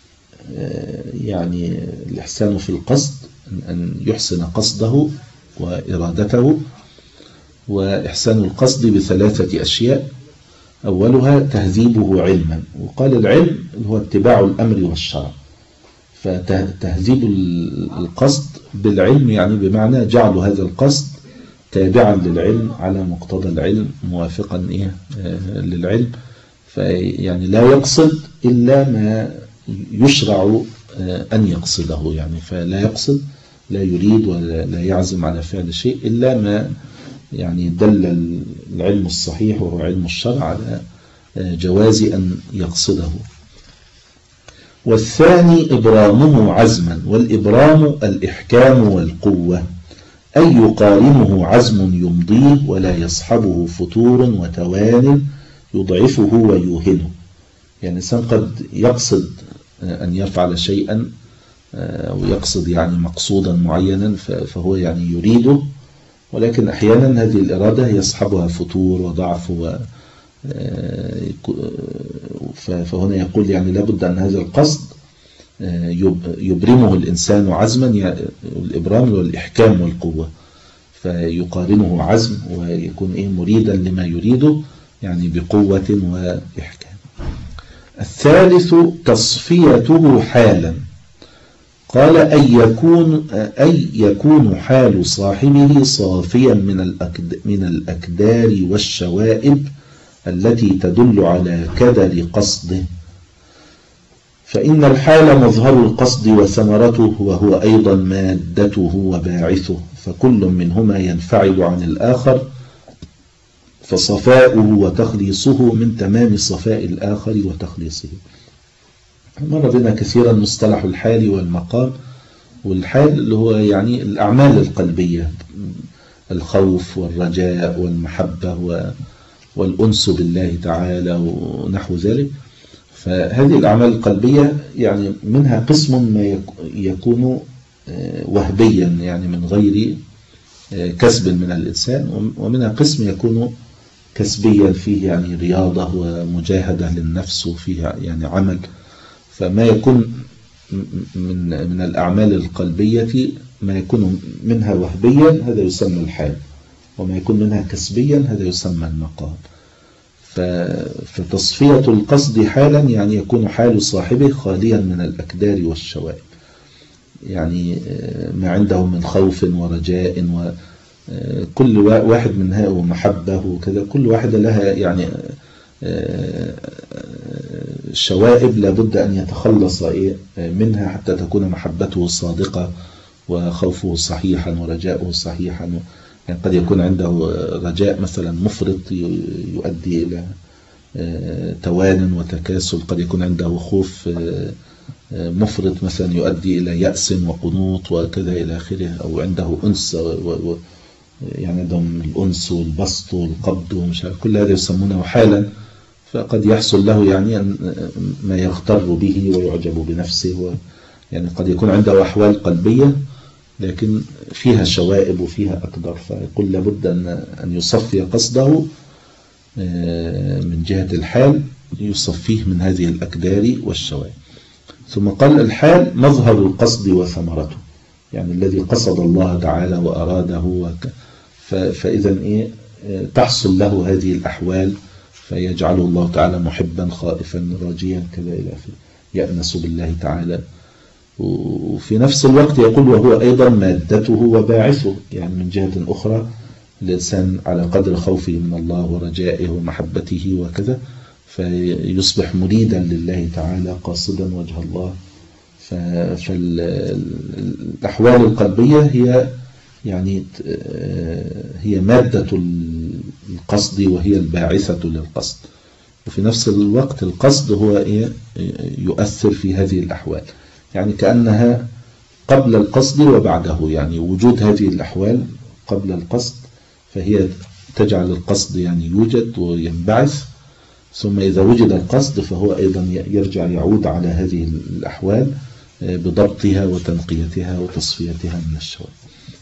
يعني الإحسان في القصد، أن يحسن قصده وإرادته. وإحسان القصد بثلاثة أشياء، أولها تهذيبه علما، وقال العلم هو اتباع الأمر والشرع. فتهذيب القصد بالعلم يعني بمعنى جعل هذا القصد تابعا للعلم على مقتضى العلم موافقا إيه للعلم، فيعني لا يقصد إلا ما يشرع أن يقصده، يعني فلا يقصد، لا يريد ولا لا يعزم على فعل شيء إلا ما يعني دل العلم الصحيح وهو علم الشرع على جواز أن يقصده. والثاني إبرامه عزما، والإبرام الإحكام والقوة، أي يقارنه عزم يمضيه ولا يصحبه فتور وتوان يضعفه ويوهنه. يعني الإنسان قد يقصد أن يفعل شيئا ويقصد يعني مقصودا معينا فهو يعني يريده، ولكن أحيانا هذه الإرادة يصحبها فتور وضعف و فهنا يقول يعني لابد أن هذا القصد يبرمه الإنسان عزما، الإبرام والإحكام والقوة، فيقارنه عزم ويكون إيه مريدا لما يريده يعني بقوة وإحكام. الثالث تصفيته حالا، قال أي يكون, أي يكون حال صاحبه صافيا من من الأكدار والشوائب التي تدل على كدر قصده، فإن الحال مظهر القصد وثمرته وهو أيضا مادته وباعثه، فكل منهما ينفعل عن الآخر، فصفاؤه وتخليصه من تمام صفاء الآخر وتخليصه. مر بنا كثيرا مصطلح الحال والمقام. والحال اللي هو يعني الأعمال القلبية، الخوف والرجاء والمحبة والأنس بالله تعالى ونحو ذلك. فهذه الأعمال القلبية يعني منها قسم ما يكون وهبيا يعني من غير كسب من الإنسان، ومنها قسم يكون كسبيا فيه يعني رياضة ومجاهدة للنفس وفيه يعني عمل. فما يكون من من الأعمال القلبية ما يكون منها وهبيا هذا يسمى الحال، وما يكون منها كسبيا هذا يسمى المقام. فتصفية القصد حالا يعني يكون حال صاحبه خاليا من الأكدار والشوائب، يعني ما عنده من خوف ورجاء وكل واحد منها ومحبة وكذا، كل واحدة لها يعني الشوائب لابد أن يتخلص منها حتى تكون محبته صادقة وخوفه صحيحا ورجاؤه صحيحا. يعني قد يكون عنده رجاء مثلا مفرط يؤدي إلى توان وتكاسل، قد يكون عنده خوف مفرط مثلا يؤدي إلى يأس وقنوط وكذا إلى آخره، أو عنده أنس يعني عندهم الأنس والبسط والقبض ومش عارف كل هذا يسمونه حالا، فقد يحصل له يعني أن ما يغتر به ويعجب بنفسه، يعني قد يكون عنده أحوال قلبية لكن فيها شوائب وفيها أقدار، فيقول لابد أن يصفي قصده من جهة الحال، يصفيه من هذه الأكدار والشوائب. ثم قال الحال مظهر القصد وثمرته، يعني الذي قصد الله تعالى وأراده، فإذا إيه تحصل له هذه الأحوال فيجعله الله تعالى محبا خائفا راجيا كذا إلى آخره، يأنس بالله تعالى. وفي نفس الوقت يقول وهو أيضا مادته وباعثه، يعني من جهة أخرى الإنسان على قدر خوفه من الله ورجائه ومحبته وكذا فيصبح مريدا لله تعالى قاصدا وجه الله. فالأحوال القلبية هي يعني هي مادة القصد وهي الباعثة للقصد، وفي نفس الوقت القصد هو يؤثر في هذه الأحوال، يعني كأنها قبل القصد وبعده، يعني وجود هذه الأحوال قبل القصد فهي تجعل القصد يعني يوجد وينبعث، ثم إذا وجد القصد فهو أيضا يرجع يعود على هذه الأحوال بضبطها وتنقيتها وتصفيتها من الشوائب.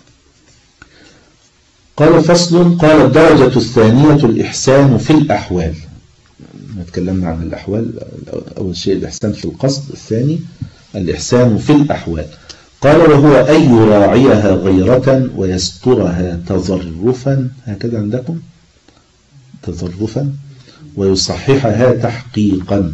قال فصل. قال الدرجة الثانية الإحسان في الأحوال. نتكلمنا عن الأحوال، أول شيء الإحسان في القصد، الثاني الإحسان في الأحوال. قال وهو أن يراعيها غيرة ويسترها تظرفا، هكذا عندكم تظرفا، ويصححها تحقيقا.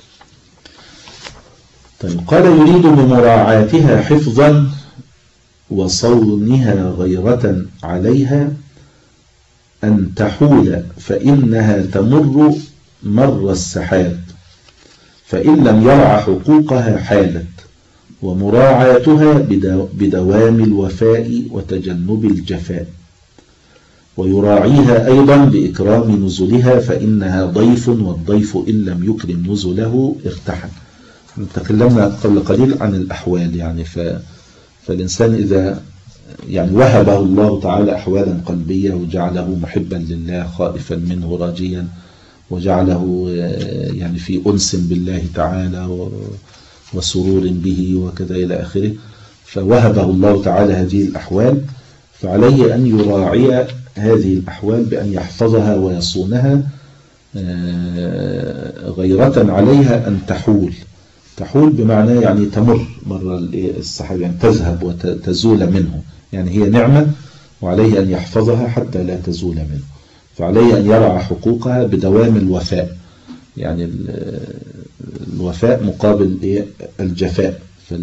طيب قال يريد بمراعاتها حفظا وصونها غيرة عليها أن تحول، فإنها تمر مر السحاب، فإن لم يرع حقوقها حالت، ومراعاتها بدوام الوفاء وتجنب الجفاء. ويراعيها أيضا بإكرام نزلها، فإنها ضيف، والضيف إن لم يكرم نزله ارتحل. تكلمنا قبل قليل عن الأحوال، يعني ف... فالإنسان إذا يعني وهبه الله تعالى أحوالا قلبية وجعله محبا لله خائفا منه راجيا، وجعله يعني في أنس بالله تعالى وسرور به وكذا إلى آخره، فوهبه الله تعالى هذه الأحوال، فعليه أن يراعي هذه الأحوال بأن يحفظها ويصونها غيرة عليها أن تحول. تحول بمعنى يعني تمر مر السحاب، يعني تذهب وتزول منه، يعني هي نعمة وعليه أن يحفظها حتى لا تزول منه. فعليه أن يرعى حقوقها بدوام الوفاء، يعني الوفاء مقابل الجفاء،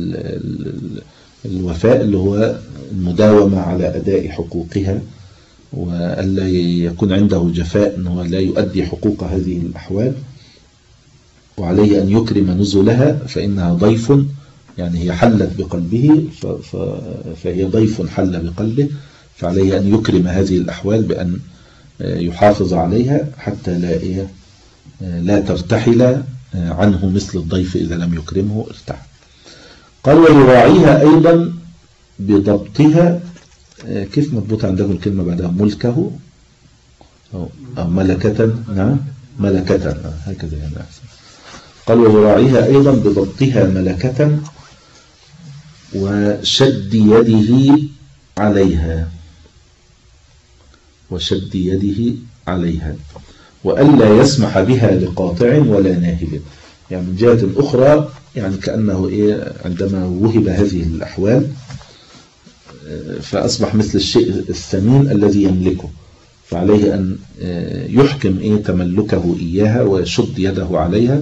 فالوفاء اللي هو المداومة على أداء حقوقها، وألا يكون عنده جفاء أنه لا يؤدي حقوق هذه الأحوال. وعليه أن يكرم نزلها، فإنها ضيف، يعني هي حلت بقلبه فهي ضيف حل بقلبه، فعليه أن يكرم هذه الأحوال بأن يحافظ عليها حتى لا لا ترتحل عنه مثل الضيف إذا لم يكرمه ارتحل. قال ويراعيها أيضا بضبطها. كيف مضبوط عندكم الكلمة بعدها؟ ملكه أو ملكة؟ نعم ملكة، هكذا يعني أحسن. قال ويراعيها أيضا بضبطها ملكة وشد يده عليها وشد يده عليها وألا يسمح بها لقاطع ولا ناهب. يعني من جهة أخرى يعني كأنه إيه عندما وهب هذه الأحوال فأصبح مثل الشيء الثمين الذي يملكه، فعليه أن يحكم إيه تملكه إياها ويشد يده عليها،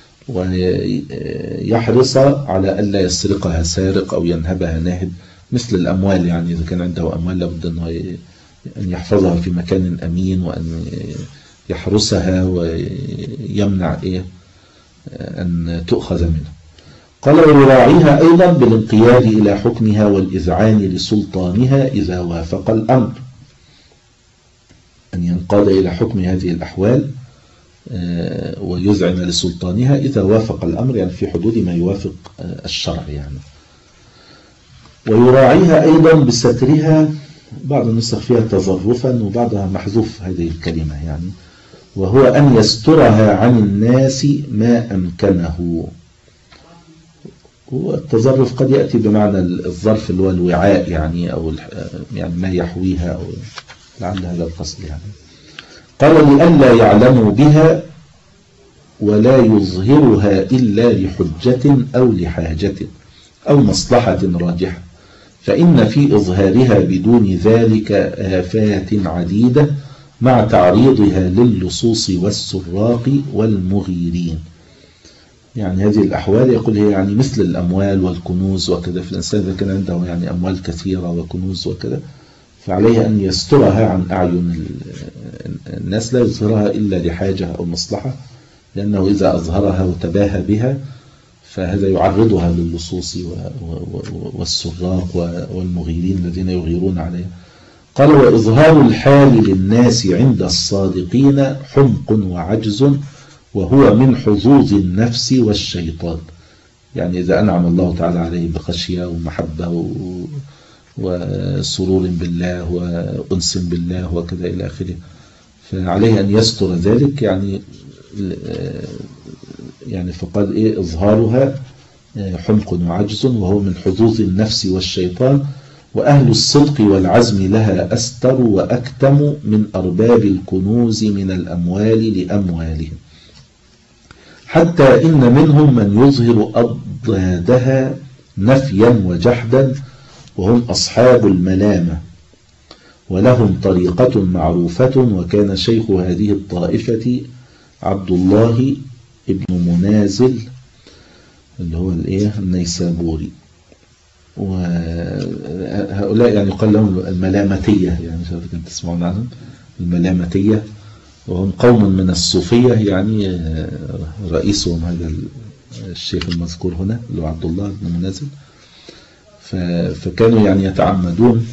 ويحرص على ألا يسرقها سارق أو ينهبها ناهب، مثل الأموال. يعني إذا كان عنده أموال لابد أن يحفظها في مكان أمين، وأن يحرسها ويمنع إيه أن تؤخذ منه. قال ويراعيها أيضا بالانقياد إلى حكمها والإذعان لسلطانها إذا وافق الأمر، أن ينقاد إلى حكم هذه الأحوال ويذعن لسلطانها إذا وافق الأمر، يعني في حدود ما يوافق الشرع يعني. ويراعيها أيضا بسترها بعض النسخ فيها تظرفا وبعضها محذوف هذه الكلمة يعني، وهو أن يسترها عن الناس ما أمكنه. والتظرف قد يأتي بمعنى الظرف اللي هو الوعاء يعني، أو يعني ما يحويها، أو لعل هذا القصد يعني. قال لئلا يعلموا بها ولا يظهرها إلا لحجة أو لحاجة أو مصلحة راجحة، فإن في إظهارها بدون ذلك آفات عديدة مع تعريضها للصوص والسراق والمغيرين. يعني هذه الأحوال يقول هي يعني مثل الأموال والكنوز وكذا، في الإنسان إذا كان عنده يعني أموال كثيرة وكنوز وكذا فعليه أن يسترها عن أعين الناس، لا يظهرها إلا لحاجة أو مصلحة، لأنه إذا أظهرها وتباهى بها فهذا يعرضها للصوص والسراق والمغيرين الذين يغيرون عليها. قال وإظهار الحال للناس عند الصادقين حمق وعجز، وهو من حظوظ النفس والشيطان. يعني إذا أنعم الله تعالى عليه بخشية ومحبة وسرور بالله وأنس بالله وكذا إلى آخره، فعليه أن يستر ذلك يعني. يعني فقال إيه إظهارها حمق وعجز، وهو من حظوظ النفس والشيطان، وأهل الصدق والعزم لها أستر وأكتم من أرباب الكنوز من الأموال لأموالهم، حتى إن منهم من يظهر أضدادها نفيا وجحدا، وهم أصحاب الملامة، ولهم طريقة معروفة. وكان شيخ هذه الطائفة عبد الله ابن منازل اللي هو الايه النيسابوري، وهؤلاء يعني يقال لهم الملامتية، يعني مش عارف كنت تسمعون عنهم الملامتية، وهم قوم من الصوفية يعني. رئيسهم هذا الشيخ المذكور هنا اللي هو عبد الله بن منازل، فكانوا يعني يتعمدون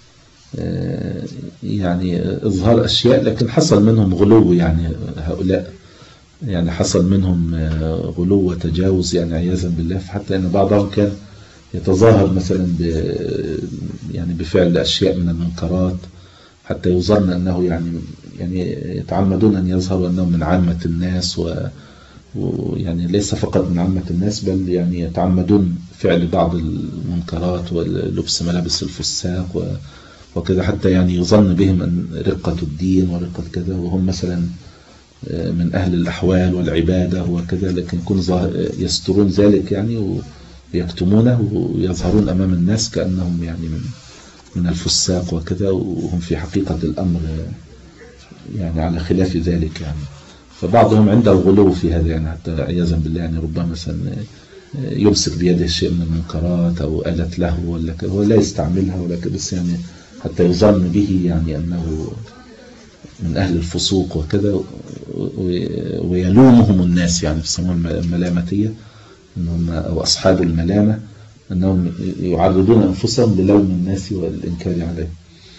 يعني إظهار أشياء، لكن حصل منهم غلو يعني. هؤلاء يعني حصل منهم غلو وتجاوز يعني عياذا بالله، حتى أن بعضهم كان يتظاهر مثلا ب يعني بفعل أشياء من المنكرات، حتى يظن أنه يعني يعني يتعمدون أن يظهروا أنهم من عامة الناس، ويعني ليس فقط من عامة الناس، بل يعني يتعمدون فعل بعض المنكرات ولبس ملابس الفساق وكذا، حتى يعني يظن بهم أن رقة الدين ورقة كذا، وهم مثلا من أهل الأحوال والعبادة وكذا، لكن يكونوا يسترون ذلك يعني ويكتمونه ويظهرون أمام الناس كأنهم يعني من من الفساق وكذا، وهم في حقيقة الأمر يعني على خلاف ذلك يعني. فبعضهم عنده غلو في هذا يعني، حتى عياذا بالله يعني ربما مثلا يمسك بيده شيء من المنكرات أو آلة له ولا كذا، هو لا يستعملها ولا كذا، بس يعني حتى يظن به يعني أنه من أهل الفسوق وكذا، ويلومهم الناس يعني يسمون الملامتية أنهم أو أصحاب الملامة، أنهم يعرضون أنفسهم للوم الناس والإنكار عليه.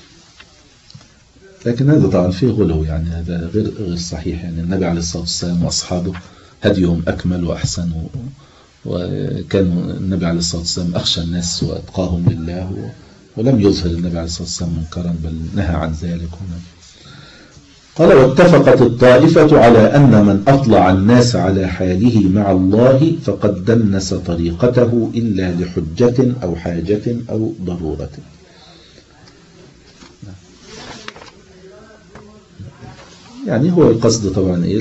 لكن هذا طبعا فيه غلو يعني، هذا غير غير صحيح يعني. النبي عليه الصلاة والسلام وأصحابه هديهم أكمل وأحسن، وكانوا النبي عليه الصلاة والسلام أخشى الناس وأتقاهم لله، ولم يظهر النبي عليه الصلاة والسلام منكرا، بل نهى عن ذلك هنا. قال واتفقت الطائفة على أن من أطلع الناس على حاله مع الله فقد دنس طريقته إلا لحجة أو حاجة أو ضرورة. يعني هو القصد طبعا إيه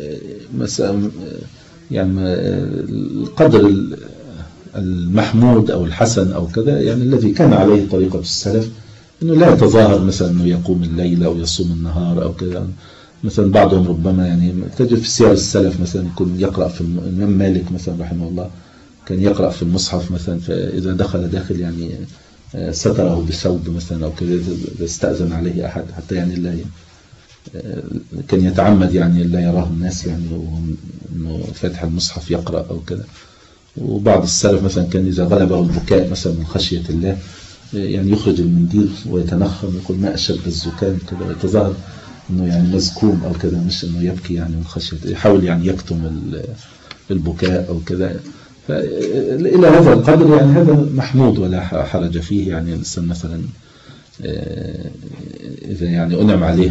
يعني القدر المحمود أو الحسن أو كذا، يعني الذي كان عليه طريقة السلف، إنه لا يتظاهر مثلا إنه يقوم الليل أو يصوم النهار أو كذا. مثلا بعضهم ربما يعني تجد في سير السلف مثلا يكون يقرأ في الإمام مالك مثلا رحمه الله كان يقرأ في المصحف مثلا، فإذا دخل داخل يعني ستره بثوب مثلا أو كذا، استأذن عليه أحد حتى يعني لا كان يتعمد يعني لا يراه الناس يعني إنه فاتح المصحف يقرأ أو كذا. وبعض السلف مثلا كان إذا غلبه البكاء مثلا من خشية الله يعني يخرج المنديل ويتنخم ويقول ما أشد الزكام كذا، ويتظاهر إنه يعني مزكوم أو كذا، مش إنه يبكي يعني من خشية، يحاول يعني يكتم البكاء أو كذا. فإلى هذا القدر يعني هذا محمود ولا حرج فيه يعني. الإنسان مثلا إذا يعني أنعم عليه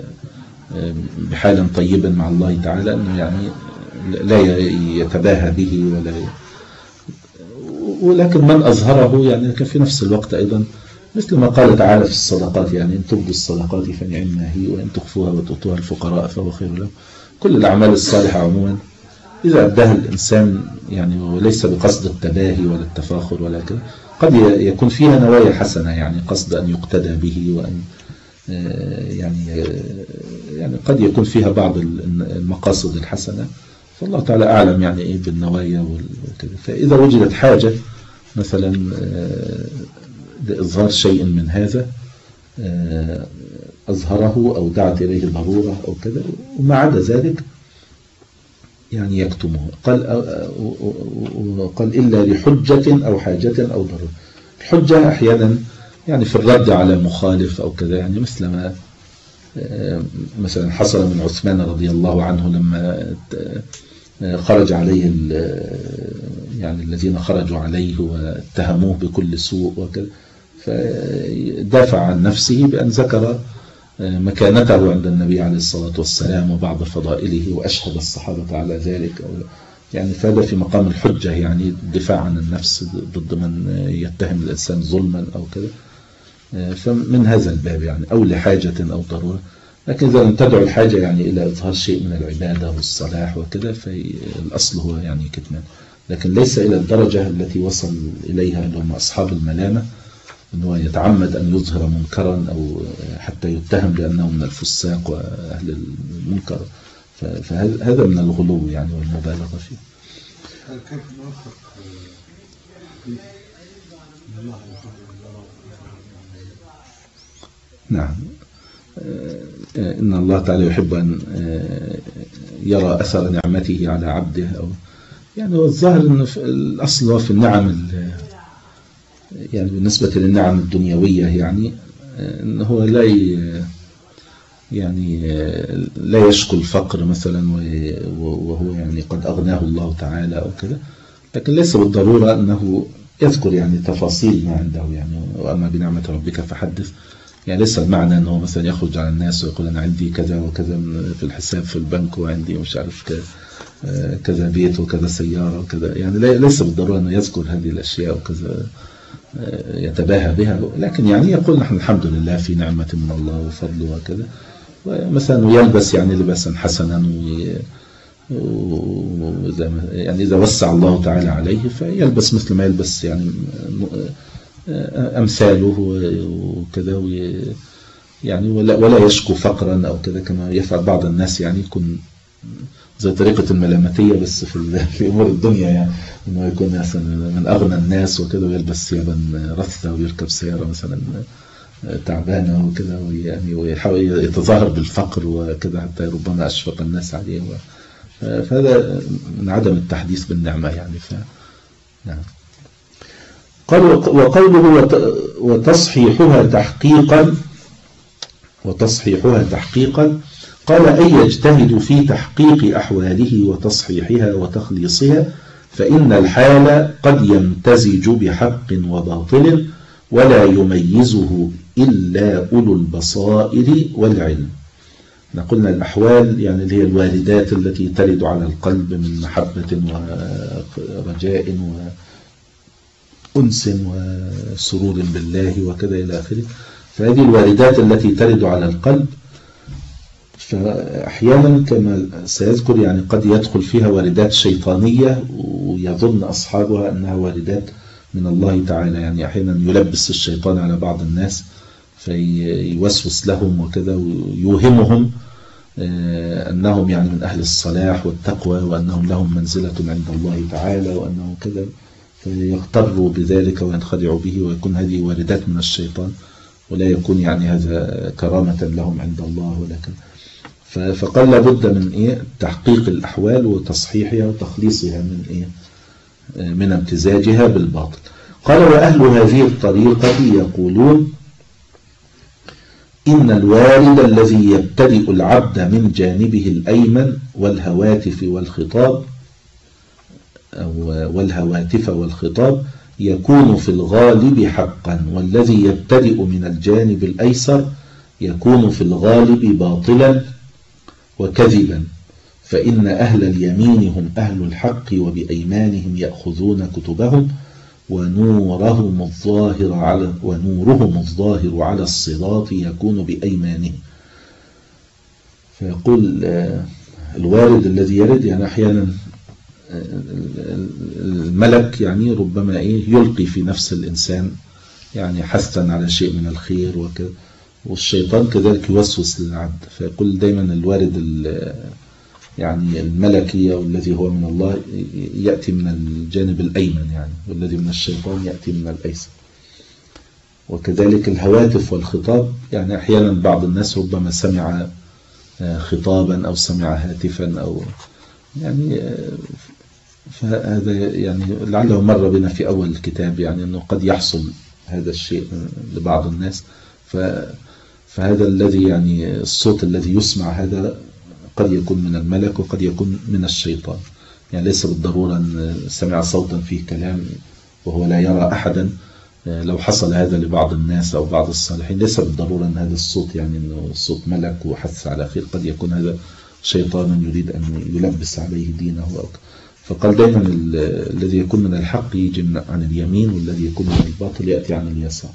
بحال طيب مع الله تعالى أنه يعني لا يتباهى به ولا، ولكن من أظهره يعني كان في نفس الوقت أيضا مثل ما قال تعالى في الصدقات، يعني إن تبدوا الصدقات فنعمها هي وإن تخفوها وتؤتوها الفقراء فهو خير لهم. كل الأعمال الصالحة عموما إذا أداها الإنسان يعني وليس بقصد التباهي ولا التفاخر ولا كذا، قد يكون فيها نوايا حسنة، يعني قصد أن يقتدى به وأن يعني يعني قد يكون فيها بعض المقاصد الحسنة، فالله تعالى أعلم يعني إيه بالنوايا وكذا. فإذا وجدت حاجة مثلا لإظهار شيء من هذا أظهره أو دعت إليه ضرورة أو كذا، وما عدا ذلك يعني يكتمه. قال وقال إلا لحجة أو حاجة أو ضرورة. الحجة أحيانا يعني في الرد على مخالف أو كذا، يعني مثل ما مثلا حصل من عثمان رضي الله عنه لما خرج عليه يعني الذين خرجوا عليه واتهموه بكل سوء وكذا، فدافع عن نفسه بأن ذكر مكانته عند النبي عليه الصلاة والسلام وبعض فضائله وأشهد الصحابة على ذلك، يعني فهذا في مقام الحجة، يعني الدفاع عن النفس ضد من يتهم الإنسان ظلما أو كذا، فمن هذا الباب يعني أو لحاجة أو ضرورة. لكن إذا لم تدعو الحاجة يعني إلى إظهار شيء من العبادة والصلاح وكذا فالأصل هو يعني كتمان، لكن ليس إلى الدرجة التي وصل إليها اللي هم أصحاب الملامة، أنه يتعمد أن يظهر منكرا أو حتى يتهم بأنه من الفساق وأهل المنكر، فهذا من الغلو يعني والمبالغة فيه. كيف نوفق الله نعم، إن الله تعالى يحب أن يرى أثر نعمته على عبده، أو يعني الظاهر أن الأصل في النعم يعني بالنسبة للنعم الدنيوية يعني أنه لا يعني لا يشكو الفقر مثلا وهو يعني قد أغناه الله تعالى أو كذا، لكن ليس بالضرورة أنه يذكر يعني تفاصيل ما عنده يعني، وأما بنعمة ربك فحدث، يعني ليس المعنى أنه مثلا يخرج على الناس ويقول أنا عندي كذا وكذا في الحساب في البنك وعندي مش عارف كذا بيت وكذا سيارة وكذا، يعني ليس بالضرورة أنه يذكر هذه الأشياء وكذا يتباهى بها، لكن يعني يقول نحن الحمد لله في نعمة من الله وفضله وكذا، ومثلا يلبس يعني لباسا حسنا يعني إذا وسع الله تعالى عليه فيلبس مثل ما يلبس يعني أمثاله وكذا، يعني ولا ولا يشكو فقرا أو كذا كما يفعل بعض الناس، يعني يكون زي طريقة الملامتية بس في في أمور الدنيا، يعني إنه يكون مثلا من أغنى الناس وكذا ويلبس ثيابا رثة ويركب سيارة مثلا تعبانة وكذا، ويعني ويحاول يتظاهر بالفقر وكذا حتى ربما أشفق الناس عليه، فهذا من عدم التحديث بالنعمة يعني. ف نعم. قال وقوله وتصحيحها تحقيقا وتصحيحها تحقيقا قال أي يجتهد في تحقيق أحواله وتصحيحها وتخليصها، فإن الحال قد يمتزج بحق وباطل ولا يميزه إلا أولو البصائر والعلم. قلنا الأحوال يعني اللي هي الواردات التي ترد على القلب من محبة ورجاء وأنس وسرور بالله وكذا إلى آخره، فهذه الواردات التي ترد على القلب، فأحيانا كما سيذكر يعني قد يدخل فيها واردات شيطانية ويظن أصحابها أنها واردات من الله تعالى، يعني أحيانا يلبس الشيطان على بعض الناس فيوسوس لهم وكذا ويوهمهم أنهم يعني من أهل الصلاح والتقوى وأنهم لهم منزلة عند الله تعالى وأنهم كذا، فيغتروا بذلك وينخدعوا به، ويكون هذه واردات من الشيطان ولا يكون يعني هذا كرامة لهم عند الله. ولكن فقال لابد من إيه تحقيق الأحوال وتصحيحها وتخليصها من إيه من امتزاجها بالباطل. قال وأهل هذه الطريقة يقولون إن الوارد الذي يبتدئ العبد من جانبه الأيمن والهواتف والخطاب أو والهواتف والخطاب يكون في الغالب حقا، والذي يبتدئ من الجانب الأيسر يكون في الغالب باطلا وكذبا، فإن أهل اليمين هم أهل الحق وبأيمانهم يأخذون كتبهم ونورهم الظاهر على ونورهم الظاهر على الصراط يكون بأيمانهم. فيقول الوارد الذي يرد يعني أحيانا الملك يعني ربما إيه يلقي في نفس الإنسان يعني حثا على شيء من الخير وكذا، والشيطان كذلك يوسوس للعبد. فيقول دايما الوارد يعني الملكي والذي هو من الله يأتي من الجانب الأيمن يعني، والذي من الشيطان يأتي من الأيسر. وكذلك الهواتف والخطاب يعني أحيانا بعض الناس ربما سمع خطابا أو سمع هاتفا أو يعني، فهذا يعني لعله مر بنا في أول الكتاب يعني أنه قد يحصل هذا الشيء لبعض الناس. فهذا الذي يعني الصوت الذي يسمع هذا قد يكون من الملك وقد يكون من الشيطان، يعني ليس بالضرورة أن سمع صوتا فيه كلام وهو لا يرى أحدا. لو حصل هذا لبعض الناس أو بعض الصالحين ليس بالضرورة أن هذا الصوت يعني أنه صوت ملك وحث على خير، قد يكون هذا شيطان يريد أن يلبس عليه دينه. فقال دائما الذي يكون من الحق يجي عن اليمين، والذي يكون من الباطل يأتي عن اليسار.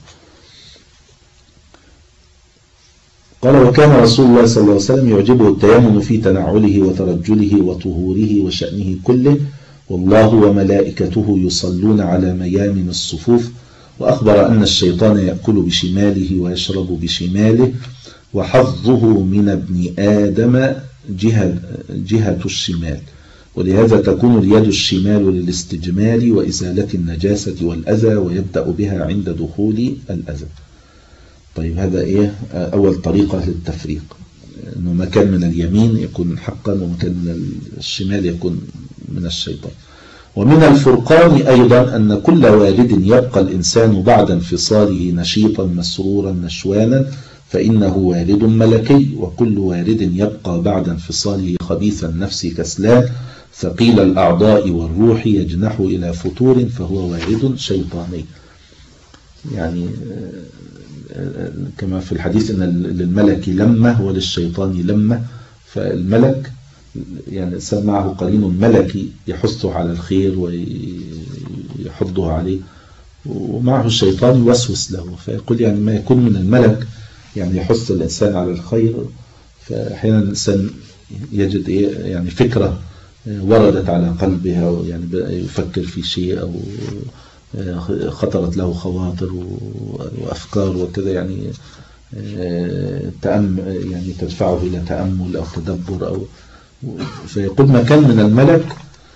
قال وكان رسول الله صلى الله عليه وسلم يعجبه التيمم في تنعله وترجله وطهوره وشأنه كله، والله وملائكته يصلون على ميامن الصفوف. وأخبر أن الشيطان يأكل بشماله ويشرب بشماله، وحظه من ابن آدم جهة, جهة الشمال، ولهذا تكون اليد الشمال للاستجمال وإزالة النجاسة والأذى، ويبدأ بها عند دخول الأذى. طيب هذا إيه أول طريقة للتفريق، أنه مكان من اليمين يكون حقا ومكان من الشمال يكون من الشيطان. ومن الفرقان أيضا أن كل وارد يبقى الإنسان بعد انفصاله نشيطا مسرورا نشوانا فإنه وارد ملكي، وكل وارد يبقى بعد انفصاله خبيث النفس كسلان ثقيل الأعضاء والروح يجنح إلى فتور فهو وارد شيطاني. يعني كما في الحديث أن للملك لمة وللشيطان لمة، فالملك يعني سمعه قرين ملكي يحثه على الخير ويحضه عليه، ومعه الشيطان يوسوس له. فيقول يعني ما يكون من الملك يعني يحث الإنسان على الخير، فأحيانا الإنسان يجد يعني فكرة وردت على قلبها يعني يفكر في شيء أو خطرت له خواطر وأفكار وكذا، يعني تأم يعني تدفعه إلى تأمل أو تدبر أو فيقول ما كان من الملك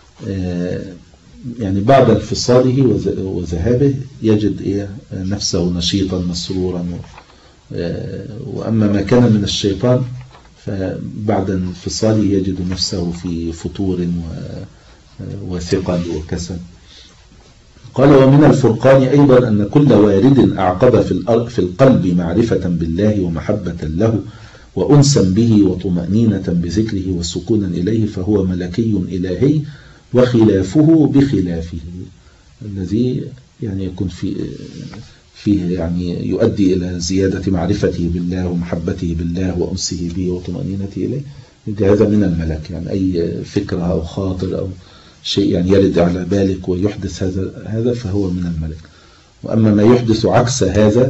يعني بعد انفصاله وذهابه يجد إيه نفسه نشيطا مسرورا. وأما ما كان من الشيطان فبعد انفصاله يجد نفسه في فتور وثقل وكسل. قال ومن الفرقان أيضا أن كل وارد أعقب في القلب معرفة بالله ومحبة له وأنسا به وطمأنينة بذكره وسكونا إليه فهو ملكي إلهي، وخلافه بخلافه الذي يعني يكون في فيه يعني يؤدي إلى زيادة معرفته بالله ومحبته بالله وأنسه به وطمأنينته إليه. هذا من الملك، يعني أي فكرة أو خاطر أو شيء يعني يرد على بالك ويحدث هذا هذا فهو من الملك. وأما ما يحدث عكس هذا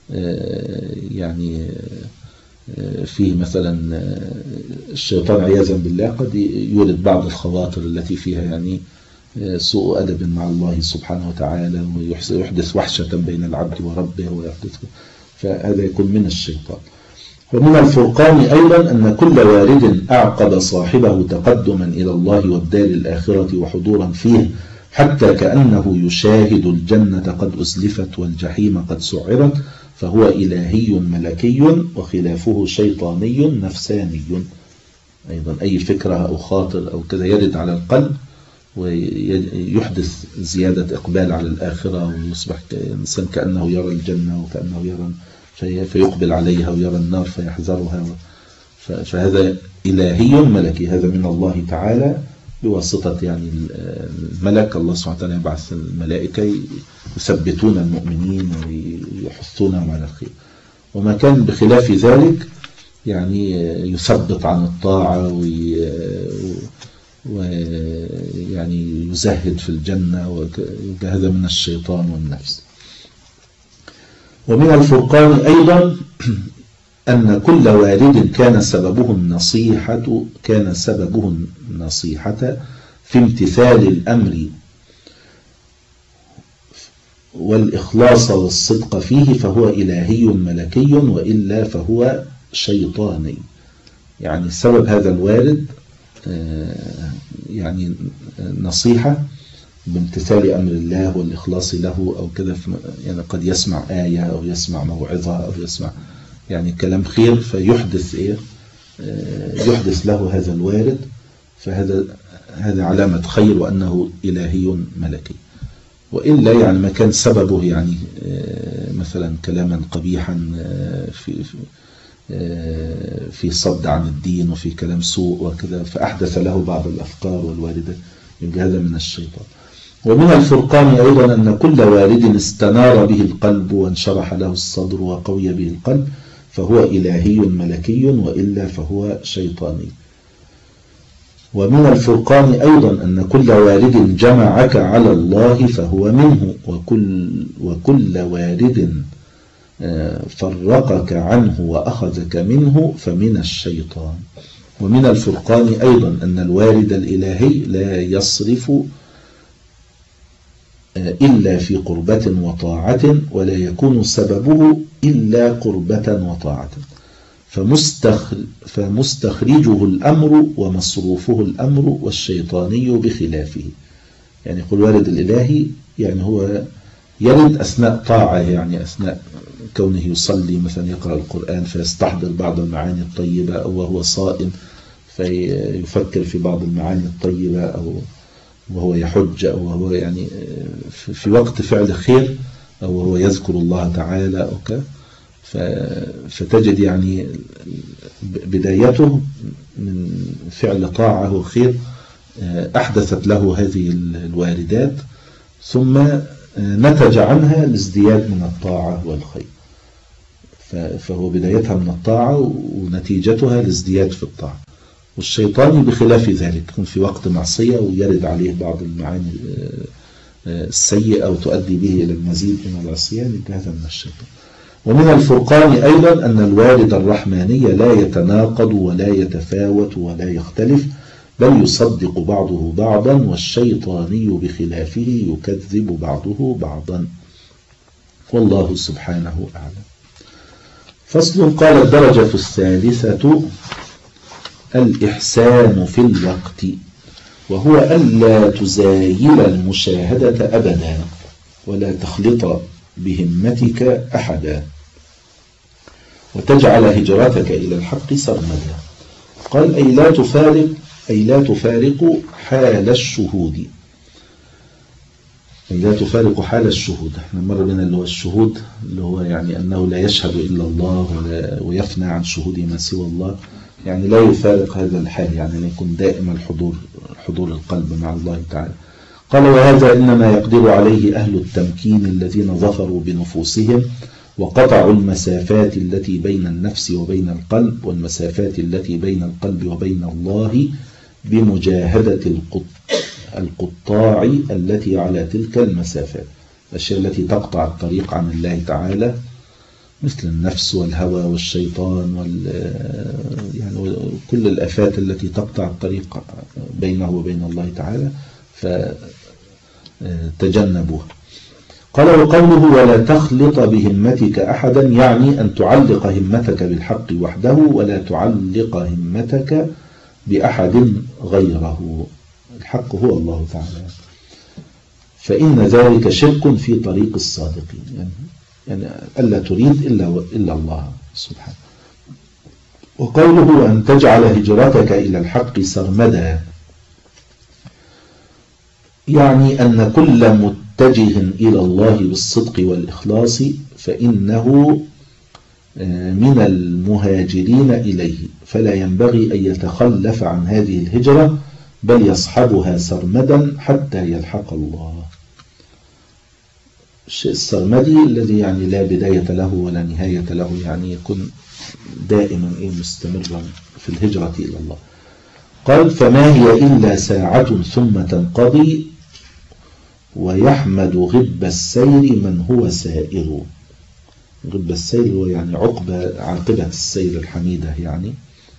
يعني فيه مثلا الشيطان عياذا بالله قد يولد بعض الخواطر التي فيها يعني سوء أدب مع الله سبحانه وتعالى ويحدث وحشة بين العبد وربه ويحدث، فهذا يكون من الشيطان. ومن الفرقان أيضا أن كل وارد أعقب صاحبه تقدما إلى الله والدار الآخرة وحضورا فيه حتى كأنه يشاهد الجنة قد أزلفت والجحيم قد سعرت فهو إلهي ملكي، وخلافه شيطاني نفساني. أيضا أي فكرة أو خاطر أو كذا يرد على القلب ويحدث زيادة إقبال على الآخرة ويصبح الإنسان كأنه يرى الجنة وكأنه يرى فيقبل عليها ويرى النار فيحذرها، فهذا إلهي ملكي، هذا من الله تعالى بواسطة يعني الملك. الله سبحانه وتعالى يبعث الملائكة يثبتون المؤمنين ويحثونهم على الخير. وما كان بخلاف ذلك يعني يثبط عن الطاعة ويعني يزهد في الجنة، وهذا من الشيطان والنفس. ومن الفرقان أيضا أن كل والد كان سببه النصيحة كان سببه النصيحة في امتثال الأمر والإخلاص والصدق فيه فهو إلهي ملكي، وإلا فهو شيطاني. يعني سبب هذا الوالد يعني نصيحة بامتثال أمر الله والإخلاص له أو كذا، يعني قد يسمع آية أو يسمع موعظة أو يسمع يعني كلام خير فيحدث إيه يحدث له هذا الوالد، فهذا هذا علامة خير وأنه إلهي ملكي. وإلا يعني ما كان سببه يعني مثلا كلاما قبيحا في في صد عن الدين وفي كلام سوء وكذا، فأحدث له بعض الأفكار والواردة، يبقى هذا من الشيطان. ومن الفرقان أيضا أن كل والد استنار به القلب وانشرح له الصدر وقوي به القلب فهو إلهي ملكي، وإلا فهو شيطاني. ومن الفرقان أيضا أن كل والد جمعك على الله فهو منه، وكل, وكل والد فرقك عنه وأخذك منه فمن الشيطان. ومن الفرقان أيضا أن الوالد الإلهي لا يصرف إلا في قربة وطاعة، ولا يكون سببه إلا قربة وطاعة، فمستخرجه الأمر ومصروفه الأمر، والشيطاني بخلافه. يعني يقول والد الإلهي يعني هو يرد أثناء طاعة، يعني أثناء كونه يصلي مثلا يقرأ القرآن فيستحضر بعض المعاني الطيبة، أو وهو صائم فيفكر في بعض المعاني الطيبة، أو وهو يحج، أو وهو يعني في وقت فعل خير، أو وهو يذكر الله تعالى أو كذا. فتجد يعني بدايته من فعل طاعة وخير أحدثت له هذه الواردات، ثم نتج عنها الازدياد من الطاعة والخير. فهو بدايتها من الطاعة ونتيجتها الازدياد في الطاعة. والشيطان بخلاف ذلك يكون في وقت معصية ويرد عليه بعض المعاني السيئة وتؤدي به إلى المزيد من العصيان، هذا من الشيطان. ومن الفرقان أيضا أن الوالد الرحماني لا يتناقض ولا يتفاوت ولا يختلف، بل يصدق بعضه بعضا، والشيطاني بخلافه يكذب بعضه بعضا، والله سبحانه أعلم. فصل. قال الدرجة الثالثة الإحسان في الوقت، وهو ألا تزايل المشاهدة أبدا، ولا تخلط بهمتك أحدا، وتجعل هجرتك إلى الحق سرمدا. قال أي لا تفارق أي لا تفارق حال الشهود، أي لا تفارق حال الشهود. احنا مر بنا اللي هو الشهود اللي هو يعني أنه لا يشهد إلا الله ويفنى عن شهود ما سوى الله، يعني لا يفارق هذا الحال، يعني يكون دائما الحضور حضور القلب مع الله تعالى. قال وهذا إنما يقدر عليه أهل التمكين الذين ظفروا بنفوسهم وقطعوا المسافات التي بين النفس وبين القلب، والمسافات التي بين القلب وبين الله بمجاهدة القطاع التي على تلك المسافات، الأشياء التي تقطع الطريق عن الله تعالى مثل النفس والهوى والشيطان وال يعني كل الآفات التي تقطع الطريق بينه وبين الله تعالى فتجنبوها. قال وقوله ولا تخلط بهمتك أحدا، يعني أن تعلق همتك بالحق وحده ولا تعلق همتك بأحد غيره، الحق هو الله تعالى، فإن ذلك شرك في طريق الصادقين، يعني, يعني ألا تريد إلا, إلا الله سبحانه. وقوله أن تجعل هجرتك إلى الحق سرمدا، يعني أن كل متجه إلى الله بالصدق والإخلاص فإنه من المهاجرين إليه، فلا ينبغي أن يتخلف عن هذه الهجرة، بل يصحبها سرمدا حتى يلحق الله. الشيء السرمدي الذي يعني لا بداية له ولا نهاية له، يعني يكون دائما إيه مستمرا في الهجرة إلى الله. قال فما هي إلا ساعة ثم تنقضي ويحمد غب السير من هو سائر. غب السير هو يعني عقبة عاقبة السير الحميدة يعني.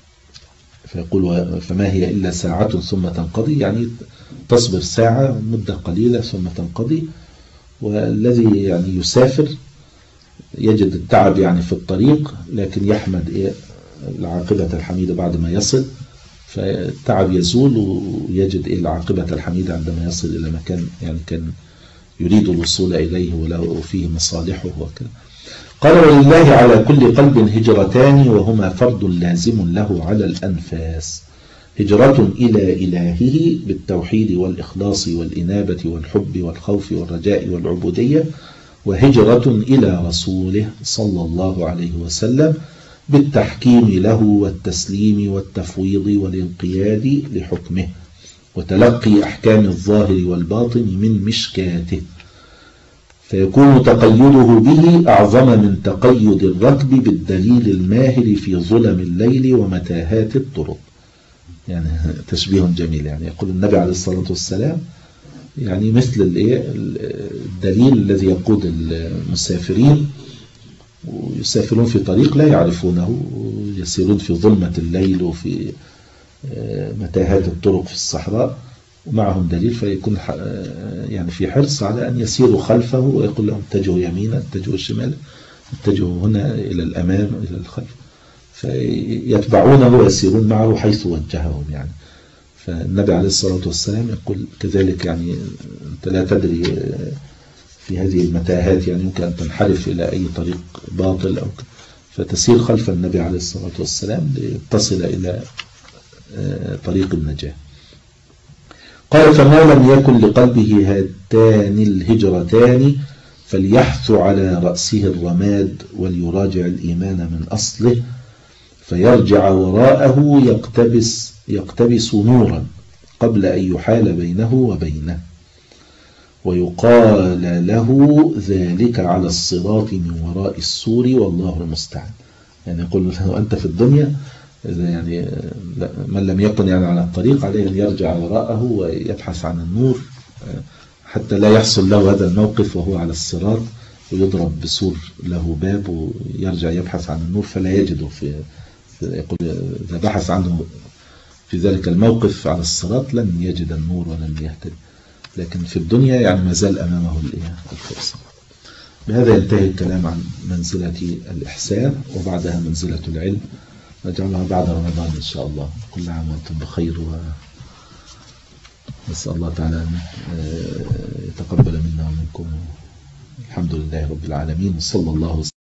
فيقول فما هي إلا ساعة ثم تنقضي، يعني تصبر ساعة مدة قليلة ثم تنقضي. والذي يعني يسافر يجد التعب يعني في الطريق، لكن يحمد إيه العاقبة الحميدة بعد ما يصل، فالتعب يزول ويجد إيه العاقبة الحميدة عندما يصل إلى مكان يعني كان يريد الوصول إليه وله فيه مصالحه وكذا. قال ولله على كل قلب هجرتان وهما فرض لازم له على الأنفاس. هجرة إلى إلهه بالتوحيد والإخلاص والإنابة والحب والخوف والرجاء والعبودية، وهجرة إلى رسوله صلى الله عليه وسلم بالتحكيم له والتسليم والتفويض والانقياد لحكمه وتلقي أحكام الظاهر والباطن من مشكاته، فيكون تقيده به أعظم من تقيد الركب بالدليل الماهر في ظلم الليل ومتاهات الطرق. يعني تشبيه جميل. يعني يقول النبي عليه الصلاة والسلام يعني مثل الدليل الذي يقود المسافرين ويسافرون في طريق لا يعرفونه ويسيرون في ظلمة الليل وفي متاهات الطرق في الصحراء ومعهم دليل، فيكون يعني في حرص على أن يسيروا خلفه ويقول لهم اتجهوا يمينا اتجهوا شمالا اتجهوا هنا إلى الأمام إلى الخلف، فيتبعونه ويسيرون معه حيث وجههم. يعني فالنبي عليه الصلاة والسلام يقول كذلك، يعني أنت لا تدري في هذه المتاهات، يعني يمكن أن تنحرف إلى أي طريق باطل أو فتسير خلف النبي عليه الصلاة والسلام لتصل إلى طريق النجاة. قال فما لم يكن لقلبه هاتان الهجرتان فليحث على رأسه الرماد وليراجع الإيمان من أصله، فيرجع وراءه يقتبس, يقتبس نورا قبل أن يحال بينه وبينه، ويقال له ذلك على الصراط من وراء السور والله المستعان. يعني يقول له أنت في الدنيا يعني من لم يكن يعني على الطريق عليه أن يرجع وراءه ويبحث عن النور حتى لا يحصل له هذا الموقف وهو على الصراط ويضرب بسور له باب ويرجع يبحث عن النور فلا يجده. في يقول إذا بحث عنه في ذلك الموقف على الصراط لن يجد النور ولن يهتدي، لكن في الدنيا يعني ما زال أمامه الفرصة. بهذا ينتهي الكلام عن منزلة الإحسان وبعدها منزلة العلم، نجعلها بعد رمضان إن شاء الله. كل عام وأنتم بخير، ونسأل الله تعالى أن يتقبل منا ومنكم. الحمد لله رب العالمين، وصلى الله وسلم